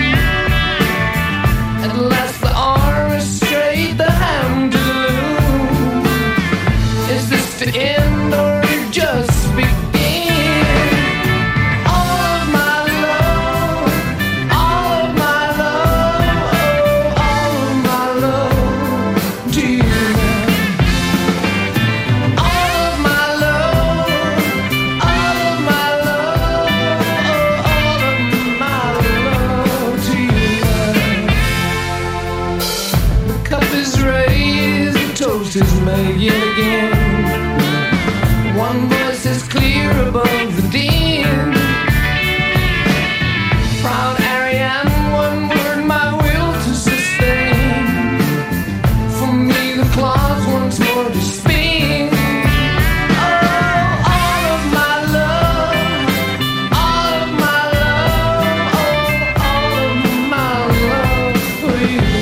Last the arm is straight, the hand to the loom. Is this to end or just begin? All of my love, all of my love, oh, all of my love to you. All of my love, all of my love, oh, all of my love to you. Cup is raised, the toast is made yet again. One voice is clear above the din. Proud Ariane, one word my will to sustain. For me the cloth once more to spin. Oh, all of my love, all of my love, oh, all of my love for you.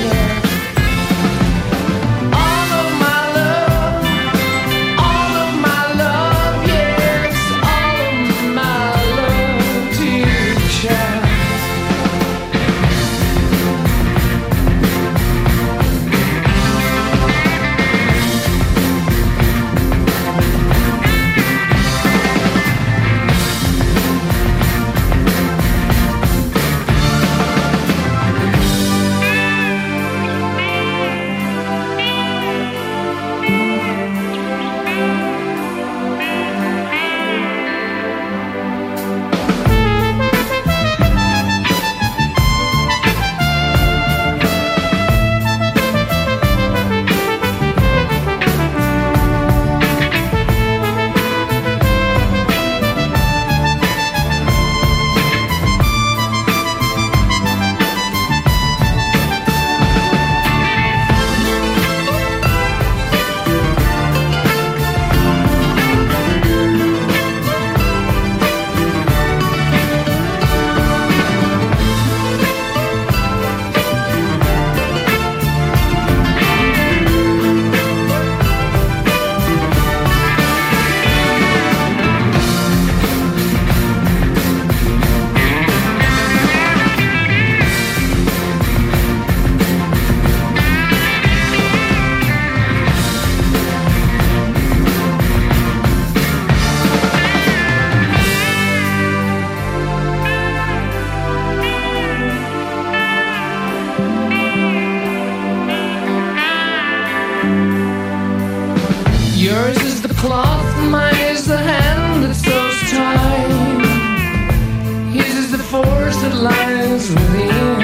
Yours is the cloth, mine is the hand that sews time. His is the force that lies within.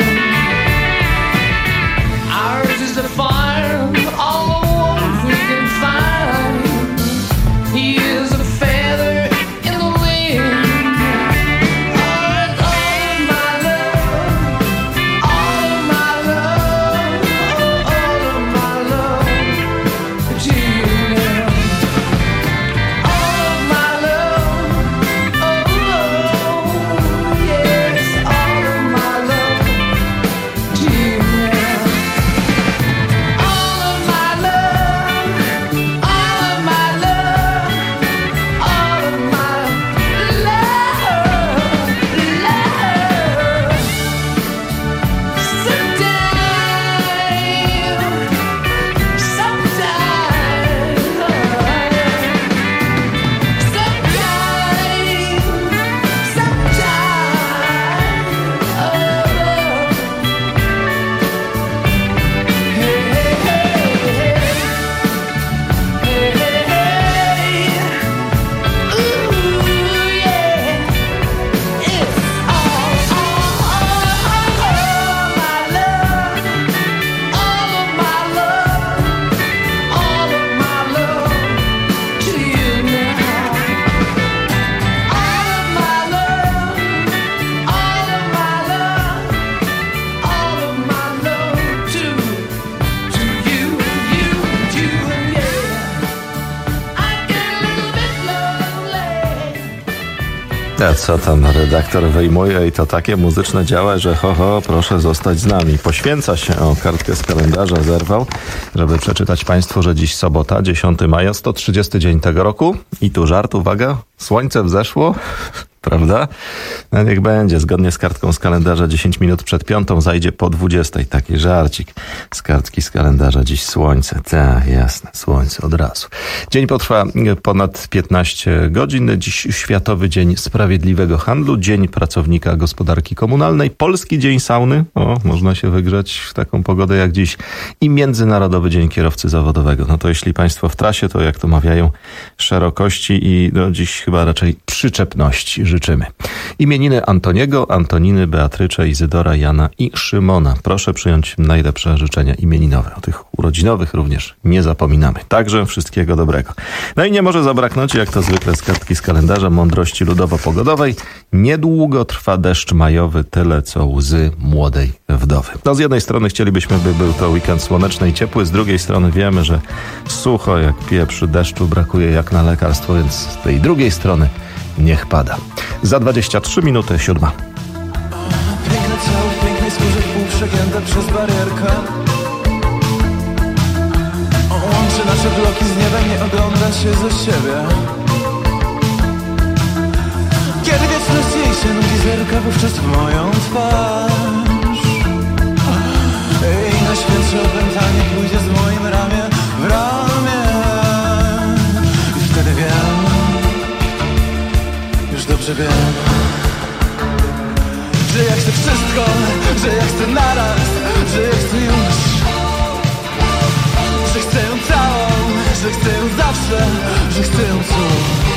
Ours is the fire, all the warmth we can find. He is a feather in the wind. All of my love, all of my love, oh, all of my love A co tam redaktor wyjmuje i to takie muzyczne działa, że ho, ho, proszę zostać z nami. Poświęca się, o kartkę z kalendarza zerwał, żeby przeczytać Państwu, że dziś sobota, dziesiątego maja, sto trzydziesty dzień tego roku. I tu żart, uwaga, słońce wzeszło. Prawda? No niech będzie. Zgodnie z kartką z kalendarza dziesięć minut przed piątą zajdzie po dwudziestej. Taki żarcik z kartki z kalendarza. Dziś słońce. Tak, jasne. Słońce od razu. Dzień potrwa ponad piętnaście godzin. Dziś Światowy Dzień Sprawiedliwego Handlu. Dzień Pracownika Gospodarki Komunalnej. Polski Dzień Sauny. O, można się wygrzać w taką pogodę jak dziś. I Międzynarodowy Dzień Kierowcy Zawodowego. No to jeśli Państwo w trasie, to jak to mawiają, szerokości i no, dziś chyba raczej przyczepności życzymy. Imieniny Antoniego, Antoniny, Beatrycze, Izydora, Jana i Szymona. Proszę przyjąć najlepsze życzenia imieninowe. O tych urodzinowych również nie zapominamy. Także wszystkiego dobrego. No i nie może zabraknąć, jak to zwykle z kartki z kalendarza, mądrości ludowo-pogodowej. Niedługo trwa deszcz majowy, tyle co łzy młodej wdowy. No z jednej strony chcielibyśmy, by był to weekend słoneczny i ciepły, z drugiej strony wiemy, że sucho jak pieprzy, deszczu brakuje jak na lekarstwo, więc z tej drugiej strony niech pada. Za dwadzieścia trzy minuty siódma. Piękne ciało w pięknej skórze, pół przegięte przez barierkę. O, łączy nasze bloki z niebem, nie ogląda się ze siebie. Kiedy wieczność jej się nudzi, zerka wówczas w moją twarz. I na świętsze opętanie pójdzie z moim ramię w ramię. I wtedy wiem, już dobrze wiem, że ja chcę wszystko, że ja chcę naraz, że ja chcę już, że chcę ją całą, że chcę ją zawsze, że chcę ją tu,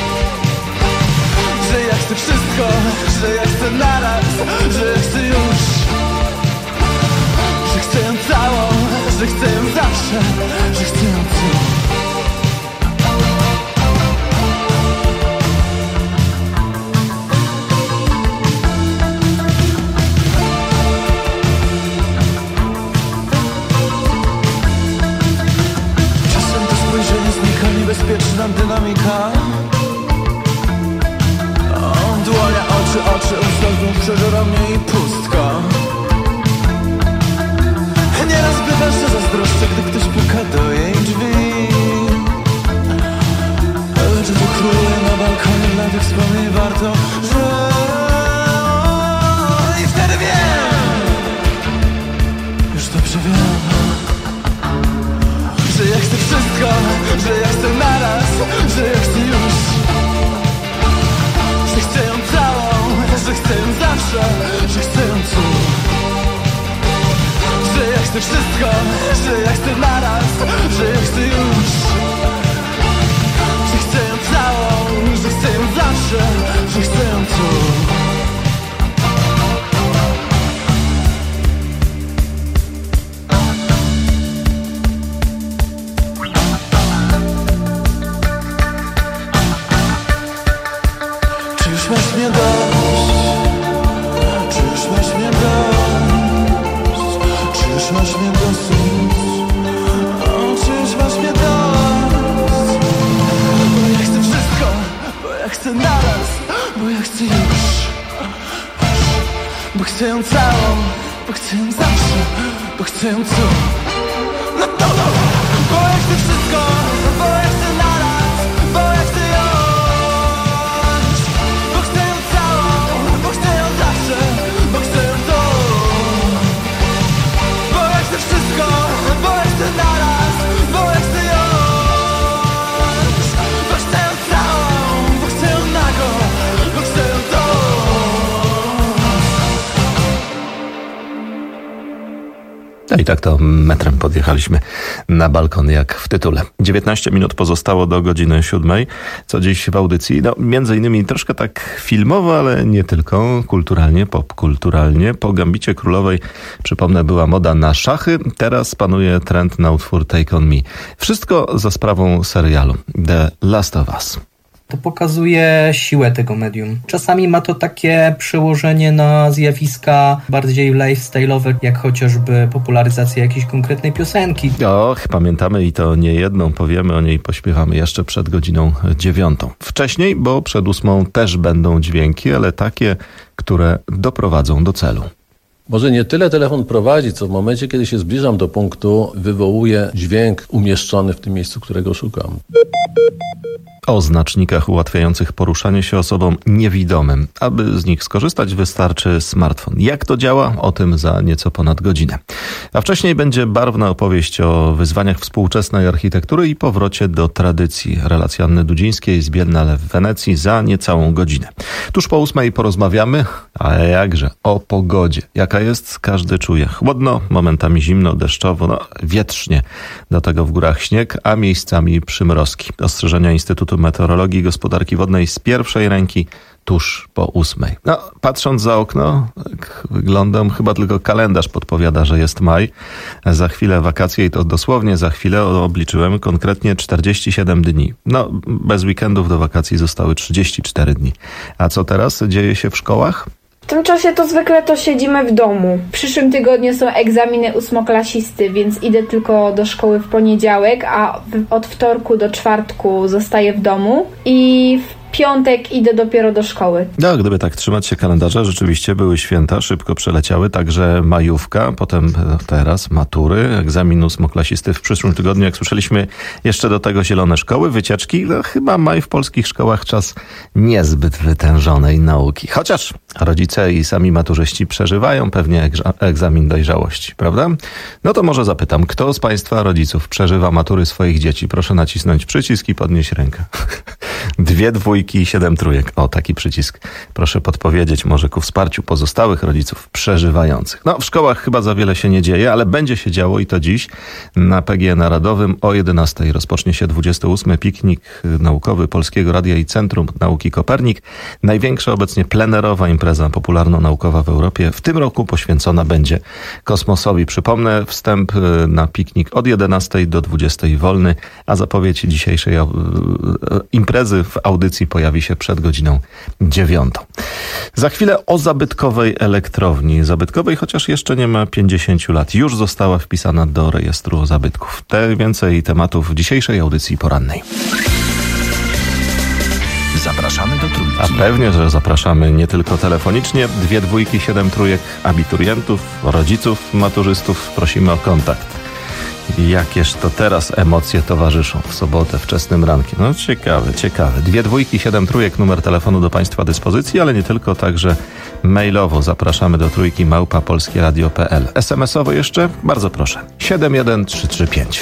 że ja chcę wszystko, że ja chcę naraz, że ja chcę już, że chcę ją całą, że chcę ją zawsze, że chcę ją tu. Niebezpieczna dynamika. O, dłonia, oczy, oczy, usta, znów przeżera mnie i pustka. Nieraz bywa, że zazdroszczę, gdy ktoś puka do jej drzwi. Ale czy tu króluje na balkonie, dla tych wspomnień warto, że... I wtedy wiem, już dobrze wiem, że ja chcę wszystko, że ja chcę naraz, że ja chcę już, że chcę ją całą, że chcę ją zawsze, że chcę ją tu, że ja chcę wszystko, że ja chcę naraz, że ja chcę już, że chcę ją całą, że chcę ją zawsze, że chcę ją tu. Masz mnie dość, czy już masz mnie dość, czy już masz mnie dosyć, o, czy już masz mnie dość, bo ja chcę wszystko, bo ja chcę naraz, bo ja chcę już, bo chcę ją całą, bo chcę ją zawsze, bo chcę ją tu, no to no, bo ja chcę wszystko, bo ja chcę naraz, bo ja chcę ją. Bo chcę to, bo ja chcę wszystko, bo ja chcę naraz, bo ja chcę już, bo chcę ją całą, bo chcę ją nago, bo chcę ją to. No i tak to metrem podjechaliśmy na balkon, jak w tytule. dziewiętnaście minut pozostało do godziny siódmej. Co dziś w audycji? No, między innymi troszkę tak filmowo, ale nie tylko. Kulturalnie, popkulturalnie. Po Gambicie Królowej, przypomnę, była moda na szachy. Teraz panuje trend na utwór Take On Me. Wszystko za sprawą serialu The Last of Us. To pokazuje siłę tego medium. Czasami ma to takie przełożenie na zjawiska bardziej lifestyle'owe, jak chociażby popularyzacja jakiejś konkretnej piosenki. Och, pamiętamy i to nie jedną, powiemy o niej, pośpiewamy jeszcze przed godziną dziewiątą. Wcześniej, bo przed ósmą też będą dźwięki, ale takie, które doprowadzą do celu. Może nie tyle telefon prowadzi, co w momencie, kiedy się zbliżam do punktu, wywołuje dźwięk umieszczony w tym miejscu, którego szukam. O znacznikach ułatwiających poruszanie się osobom niewidomym. Aby z nich skorzystać, wystarczy smartfon. Jak to działa? O tym za nieco ponad godzinę. A wcześniej będzie barwna opowieść o wyzwaniach współczesnej architektury i powrocie do tradycji. Relacja Anny Dudzińskiej z Biennale w Wenecji za niecałą godzinę. Tuż po ósmej porozmawiamy, a jakże, o pogodzie. Jaka jest? Każdy czuje. Chłodno, momentami zimno, deszczowo, no wietrznie. Do tego w górach śnieg, a miejscami przymrozki. Ostrzeżenia Instytutu Meteorologii i Gospodarki Wodnej z pierwszej ręki tuż po ósmej. No, patrząc za okno, jak wyglądam, chyba tylko kalendarz podpowiada, że jest maj. Za chwilę wakacje i to dosłownie za chwilę obliczyłem konkretnie czterdzieści siedem dni. No, bez weekendów do wakacji zostały trzydzieści cztery dni. A co teraz dzieje się w szkołach? W tym czasie to zwykle to siedzimy w domu. W przyszłym tygodniu są egzaminy ósmoklasisty, więc idę tylko do szkoły w poniedziałek, a od wtorku do czwartku zostaję w domu i w piątek idę dopiero do szkoły. No, gdyby tak trzymać się kalendarza, rzeczywiście były święta, szybko przeleciały, także majówka, potem teraz matury, egzamin ósmoklasisty w przyszłym tygodniu, jak słyszeliśmy, jeszcze do tego zielone szkoły, wycieczki. No, chyba maj w polskich szkołach czas niezbyt wytężonej nauki. Chociaż rodzice i sami maturzyści przeżywają pewnie egzamin dojrzałości, prawda? No to może zapytam, kto z Państwa rodziców przeżywa matury swoich dzieci? Proszę nacisnąć przycisk i podnieść rękę. Dwie dwójki i siedem trójek. O, taki przycisk. Proszę podpowiedzieć może ku wsparciu pozostałych rodziców przeżywających. No, w szkołach chyba za wiele się nie dzieje, ale będzie się działo i to dziś. Na P G Narodowym o jedenastej rozpocznie się dwudziesty ósmy piknik naukowy Polskiego Radia i Centrum Nauki Kopernik. Największa obecnie plenerowa impreza popularno-naukowa w Europie. W tym roku poświęcona będzie kosmosowi. Przypomnę, wstęp na piknik od jedenastej do dwudziestej wolny, a zapowiedź dzisiejszej imprezy w audycji pojawi się przed godziną dziewiątą. Za chwilę o zabytkowej elektrowni. Zabytkowej, chociaż jeszcze nie ma pięćdziesięciu lat. Już została wpisana do rejestru zabytków. Te więcej tematów w dzisiejszej audycji porannej. Zapraszamy do Trójki. A pewnie, że zapraszamy nie tylko telefonicznie. Dwie dwójki, siedem trójek abiturientów, rodziców, maturzystów. Prosimy o kontakt. Jakież to teraz emocje towarzyszą w sobotę wczesnym rankiem. No ciekawe, ciekawe. Dwie dwójki, siedem trójek, numer telefonu do Państwa dyspozycji, ale nie tylko, także mailowo zapraszamy do trójki małpa polskieradio kropka p l. es em esowo jeszcze? Bardzo proszę. siedem jeden trzy trzy pięć.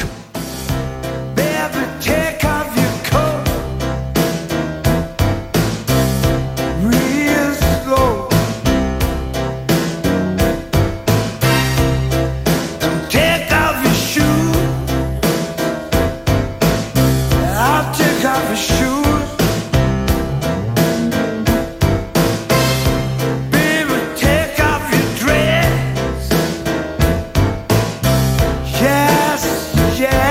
Yeah.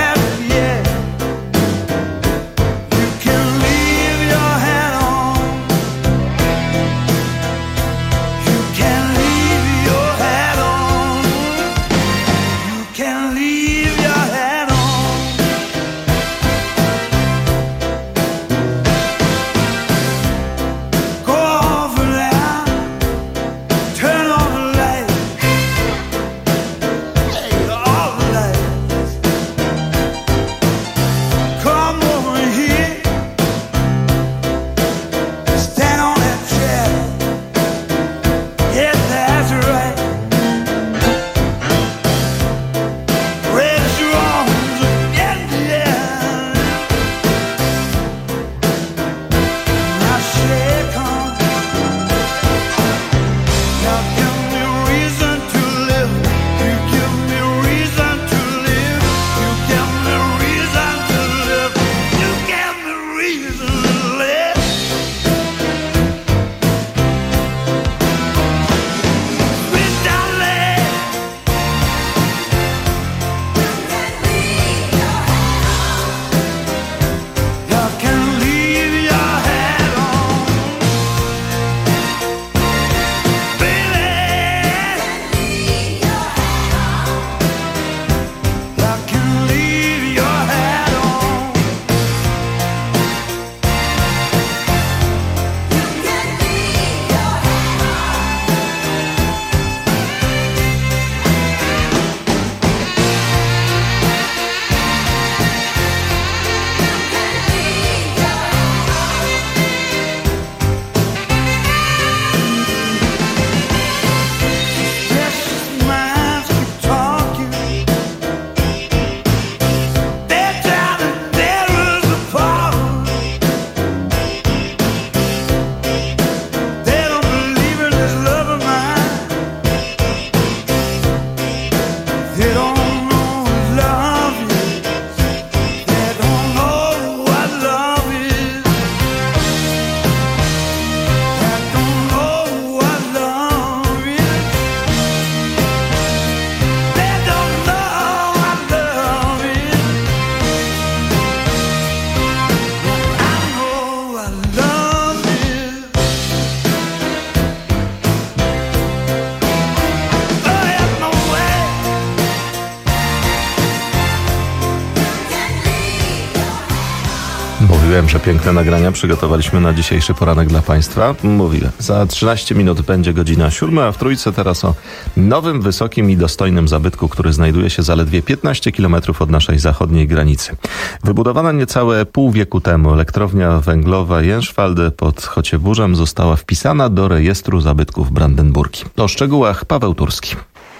Mówiłem, że piękne nagrania przygotowaliśmy na dzisiejszy poranek dla Państwa. Mówiłem, za trzynaście minut będzie godzina siódma, a w Trójce teraz o nowym, wysokim i dostojnym zabytku, który znajduje się zaledwie piętnaście kilometrów od naszej zachodniej granicy. Wybudowana niecałe pół wieku temu elektrownia węglowa Jęszwalde pod Chocieburzem została wpisana do rejestru zabytków Brandenburgii. O szczegółach Paweł Turski.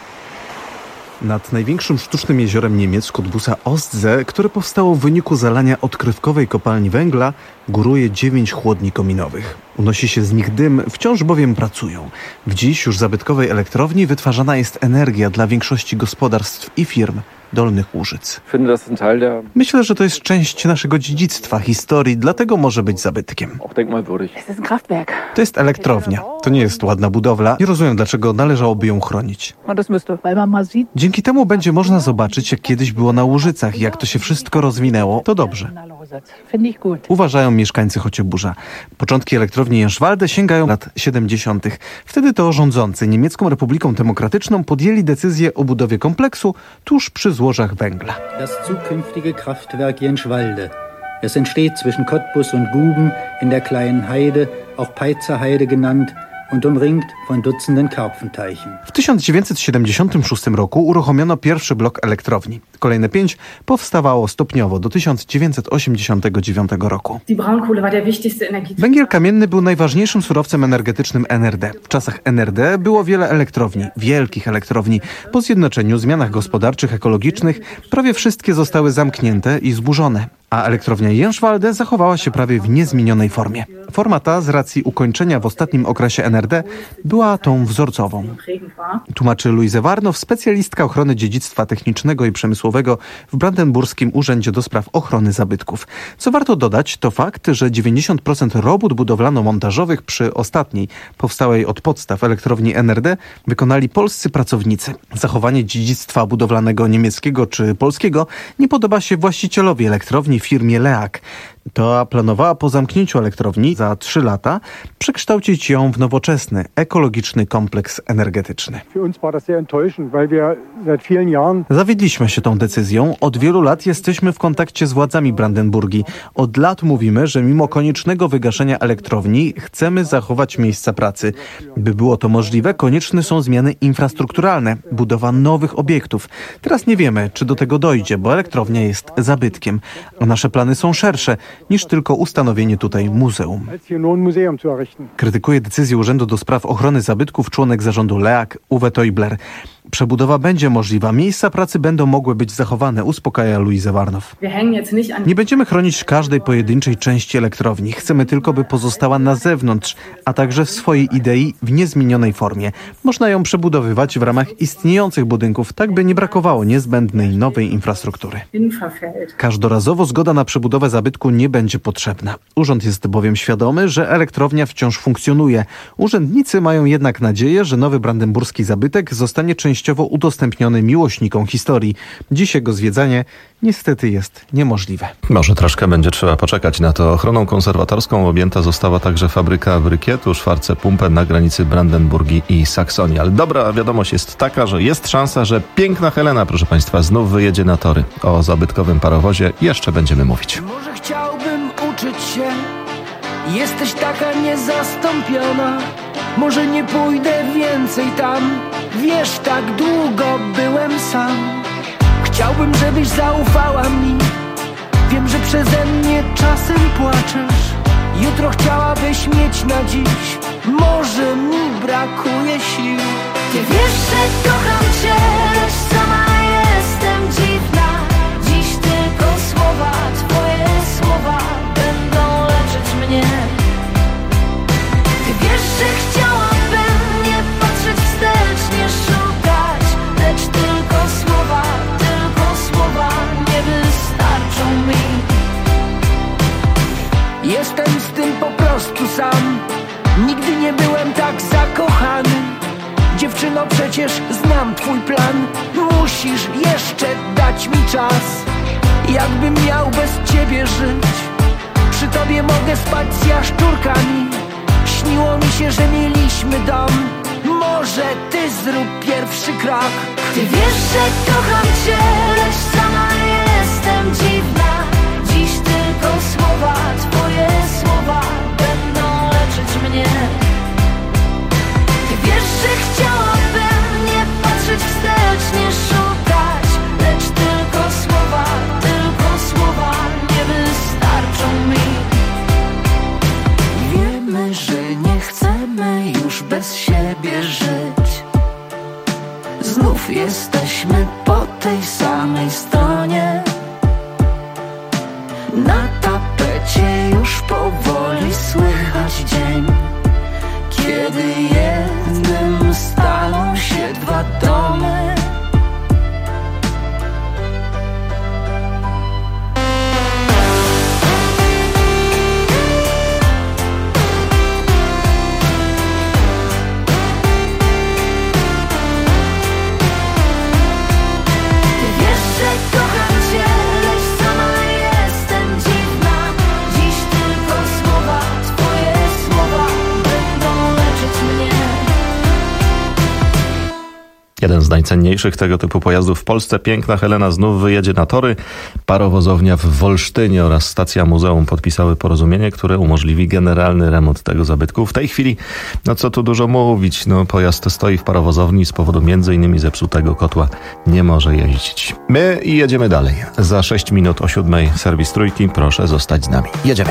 Nad największym sztucznym jeziorem Niemiec, Cottbusa Ostsee, które powstało w wyniku zalania odkrywkowej kopalni węgla, góruje dziewięć chłodni kominowych. Unosi się z nich dym, wciąż bowiem pracują. W dziś już zabytkowej elektrowni wytwarzana jest energia dla większości gospodarstw i firm Dolnych Łużyc. Myślę, że to jest część naszego dziedzictwa, historii, dlatego może być zabytkiem. To jest elektrownia. To nie jest ładna budowla. Nie rozumiem, dlaczego należałoby ją chronić. Dzięki temu będzie można zobaczyć, jak kiedyś było na Łużycach, jak to się wszystko rozwinęło. To dobrze. Uważają mieszkańcy Chocieburza. Początki elektrowni Jęszwalde sięgają lat siedemdziesiątych. Wtedy to rządzący Niemiecką Republiką Demokratyczną podjęli decyzję o budowie kompleksu tuż przy złożach węgla. Das zukünftige Kraftwerk Jęszwalde. Es entsteht zwischen Cottbus und Guben in der kleinen Heide, auch Peizerheide genannt, und umringt von Dutzenden Karpfenteichen. W tysiąc dziewięćset siedemdziesiątym szóstym roku uruchomiono pierwszy blok elektrowni. Kolejne pięć powstawało stopniowo do tysiąc dziewięćset osiemdziesiątego dziewiątego roku. Węgiel kamienny był najważniejszym surowcem energetycznym N R D. W czasach N R D było wiele elektrowni, wielkich elektrowni. Po zjednoczeniu, zmianach gospodarczych, ekologicznych prawie wszystkie zostały zamknięte i zburzone. A elektrownia Jęszwalde zachowała się prawie w niezmienionej formie. Forma ta z racji ukończenia w ostatnim okresie N R D była tą wzorcową. Tłumaczy Luise Warnow, specjalistka ochrony dziedzictwa technicznego i przemysłowego w Brandenburskim Urzędzie do Spraw Ochrony Zabytków. Co warto dodać, to fakt, że dziewięćdziesiąt procent robót budowlano-montażowych przy ostatniej, powstałej od podstaw elektrowni N R D, wykonali polscy pracownicy. Zachowanie dziedzictwa budowlanego niemieckiego czy polskiego nie podoba się właścicielowi elektrowni, firmie Leak. Ta planowała po zamknięciu elektrowni za trzy lata przekształcić ją w nowoczesny, ekologiczny kompleks energetyczny. Zawiedliśmy się tą decyzją. Od wielu lat jesteśmy w kontakcie z władzami Brandenburgii. Od lat mówimy, że mimo koniecznego wygaszenia elektrowni chcemy zachować miejsca pracy. By było to możliwe, konieczne są zmiany infrastrukturalne, budowa nowych obiektów. Teraz nie wiemy, czy do tego dojdzie, bo elektrownia jest zabytkiem, a nasze plany są szersze niż tylko ustanowienie tutaj muzeum. Krytykuje decyzję Urzędu do Spraw Ochrony Zabytków członek zarządu Leak Uwe Teubler. Przebudowa będzie możliwa, miejsca pracy będą mogły być zachowane, uspokaja Luise Warnow. Nie będziemy chronić każdej pojedynczej części elektrowni. Chcemy tylko, by pozostała na zewnątrz, a także w swojej idei w niezmienionej formie. Można ją przebudowywać w ramach istniejących budynków, tak by nie brakowało niezbędnej nowej infrastruktury. Każdorazowo zgoda na przebudowę zabytku nie będzie potrzebna. Urząd jest bowiem świadomy, że elektrownia wciąż funkcjonuje. Urzędnicy mają jednak nadzieję, że nowy brandenburski zabytek zostanie częściowo udostępniony miłośnikom historii. Dziś jego zwiedzanie niestety jest niemożliwe. Może troszkę będzie trzeba poczekać na to. Ochroną konserwatorską objęta została także fabryka brykietu Schwarze Pumpe na granicy Brandenburgii i Saksonii. Ale dobra wiadomość jest taka, że jest szansa, że piękna Helena, proszę Państwa, znów wyjedzie na tory. O zabytkowym parowozie jeszcze będziemy mówić. Może chciałbym uczyć się, jesteś taka niezastąpiona. Może nie pójdę więcej tam, wiesz, tak długo byłem sam. Chciałbym, żebyś zaufała mi, wiem, że przeze mnie czasem płaczesz. Jutro chciałabyś mieć na dziś, może mi brakuje sił. Ty wiesz, że kocham cię, lecz sama jestem dziwna. Dziś tylko słowa, twoje słowa będą leczyć mnie. Ty wiesz, że chciałabym nie patrzeć wstecz, nie szukać, lecz tylko słowa, tylko słowa nie wystarczą mi. Jestem z tym po prostu sam, nigdy nie byłem tak zakochany. Dziewczyno, przecież znam twój plan, musisz jeszcze dać mi czas. Jakbym miał bez ciebie żyć, przy tobie mogę spać z jaszczurkami. Śniło mi się, że mieliśmy dom, może ty zrób pierwszy krok. Ty wiesz, że kocham cię, lecz sama jestem dziwna. Dziś ty tylko słowa, twoje słowa będą leczyć mnie. Ty wiesz, że chciałabym nie patrzeć wstecz, nie szukać, lecz tylko słowa, tylko słowa nie wystarczą mi. Wiemy, że nie chcemy już bez siebie żyć. Znów jesteśmy po tej samej stronie. Na tapecie już powoli słychać dzień, kiedy jednym staną się dwa domy. Jeden z najcenniejszych tego typu pojazdów w Polsce. Piękna Helena znów wyjedzie na tory. Parowozownia w Wolsztynie oraz stacja muzeum podpisały porozumienie, które umożliwi generalny remont tego zabytku. W tej chwili, no co tu dużo mówić, no pojazd stoi w parowozowni z powodu między innymi zepsutego kotła. Nie może jeździć. My jedziemy dalej. Za sześć minut o siódmej serwis Trójki. Proszę zostać z nami. Jedziemy.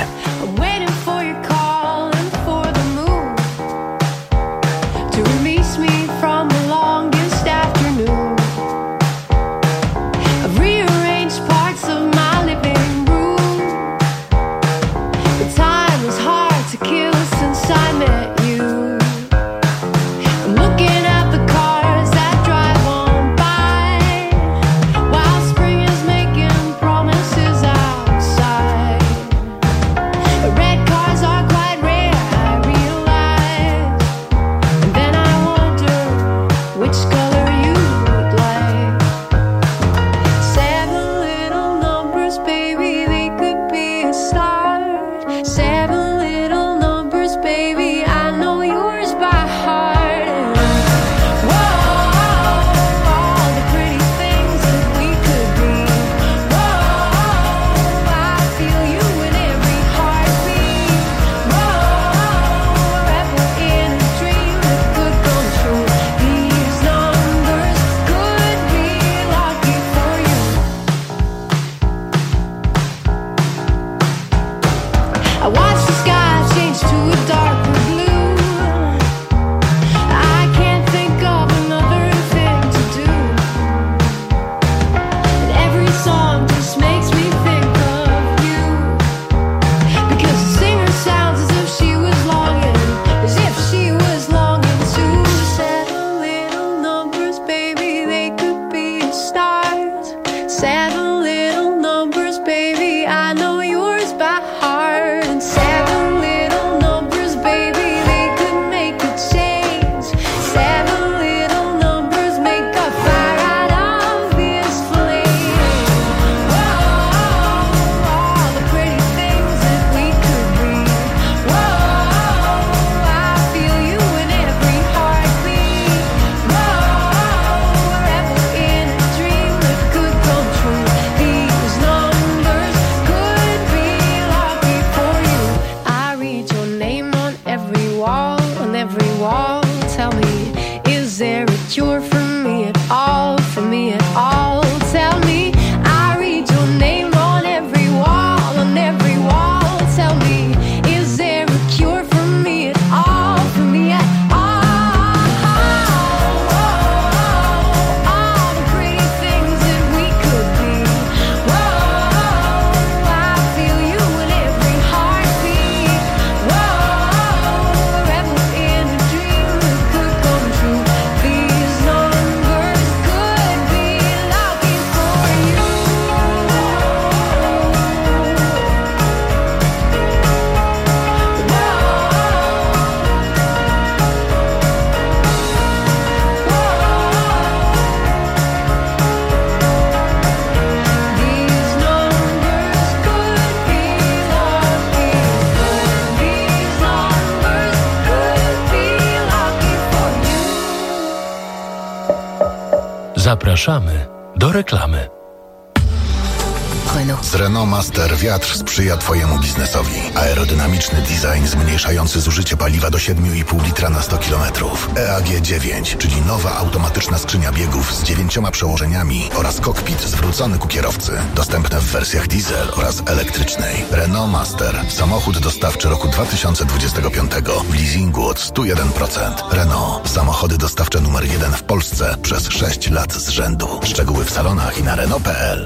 Zapraszamy do reklamy. Renault. Z Renault Master wiatr sprzyja Twojemu biznesowi. Aerodynamiczny design zmniejszający zużycie paliwa do siedem i pół litra na sto kilometrów. E A G dziewięć, czyli nowa automatyczna skrzynia biegów z dziewięcioma przełożeniami oraz kokpit zwrócony ku kierowcy. Dostępne w wersjach diesel oraz elektrycznej. Renault Master. Samochód dostawczy roku dwa tysiące dwudziestego piątego. W leasingu od sto jeden procent. Renault. Samochody dostawcze numer jeden w Polsce przez sześć lat z rzędu. Szczegóły w salonach i na Renault kropka p l.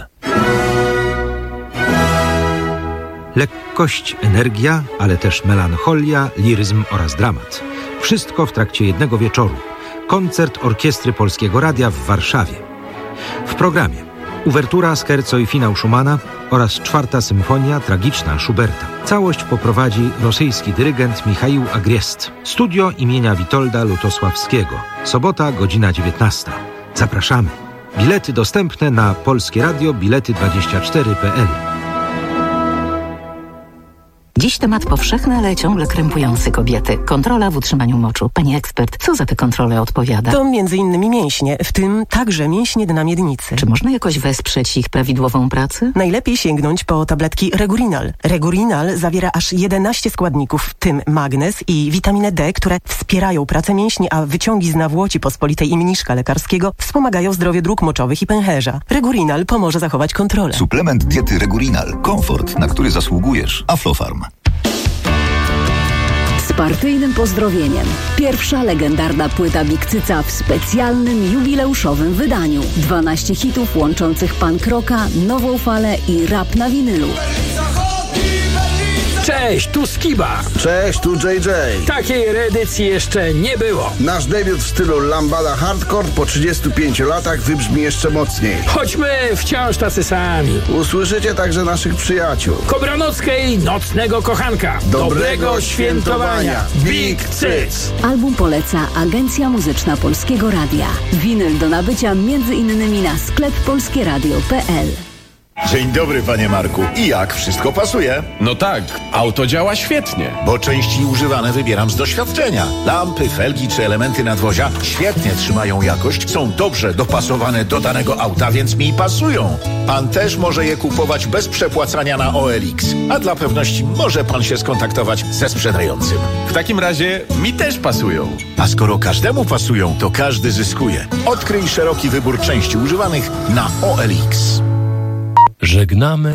Lekkość, energia, ale też melancholia, liryzm oraz dramat. Wszystko w trakcie jednego wieczoru. Koncert Orkiestry Polskiego Radia w Warszawie. W programie uwertura, scherzo i finał Schumana oraz czwarta symfonia tragiczna Schuberta. Całość poprowadzi rosyjski dyrygent Michaił Agriest. Studio imienia Witolda Lutosławskiego. Sobota, godzina dziewiętnasta. Zapraszamy. Bilety dostępne na Polskie Radio Bilety dwadzieścia cztery kropka p l. Dziś temat powszechny, ale ciągle krępujący kobiety. Kontrola w utrzymaniu moczu. Pani ekspert, co za te kontrole odpowiada? To między innymi mięśnie, w tym także mięśnie dna miednicy. Czy można jakoś wesprzeć ich prawidłową pracę? Najlepiej sięgnąć po tabletki Regurinal. Regurinal zawiera aż jedenaście składników, w tym magnez i witaminę D, które wspierają pracę mięśni, a wyciągi z nawłoci pospolitej i mniszka lekarskiego wspomagają zdrowie dróg moczowych i pęcherza. Regurinal pomoże zachować kontrolę. Suplement diety Regurinal. Komfort, na który zasługujesz. Aflofarm. Z partyjnym pozdrowieniem. Pierwsza legendarna płyta Big Cyca w specjalnym, jubileuszowym wydaniu. dwanaście hitów łączących punk rocka, nową falę i rap na winylu. Cześć, tu Skiba. Cześć, tu J J. Takiej reedycji jeszcze nie było. Nasz debiut w stylu lambada hardcore po trzydziestu pięciu latach wybrzmi jeszcze mocniej. Choćmy wciąż tacy sami. Usłyszycie także naszych przyjaciół. Kobranockiej Nocnego Kochanka. Dobrego, Dobrego świętowania. Big Cyc. Album poleca Agencja Muzyczna Polskiego Radia. Winyl do nabycia między innymi na sklep polskieradio kropka p l. Dzień dobry, panie Marku. I jak? Wszystko pasuje? No tak, auto działa świetnie. Bo części używane wybieram z doświadczenia. Lampy, felgi czy elementy nadwozia świetnie trzymają jakość, są dobrze dopasowane do danego auta, więc mi pasują. Pan też może je kupować bez przepłacania na O L X. A dla pewności może pan się skontaktować ze sprzedającym. W takim razie mi też pasują. A skoro każdemu pasują, to każdy zyskuje. Odkryj szeroki wybór części używanych na O L X. Żegnamy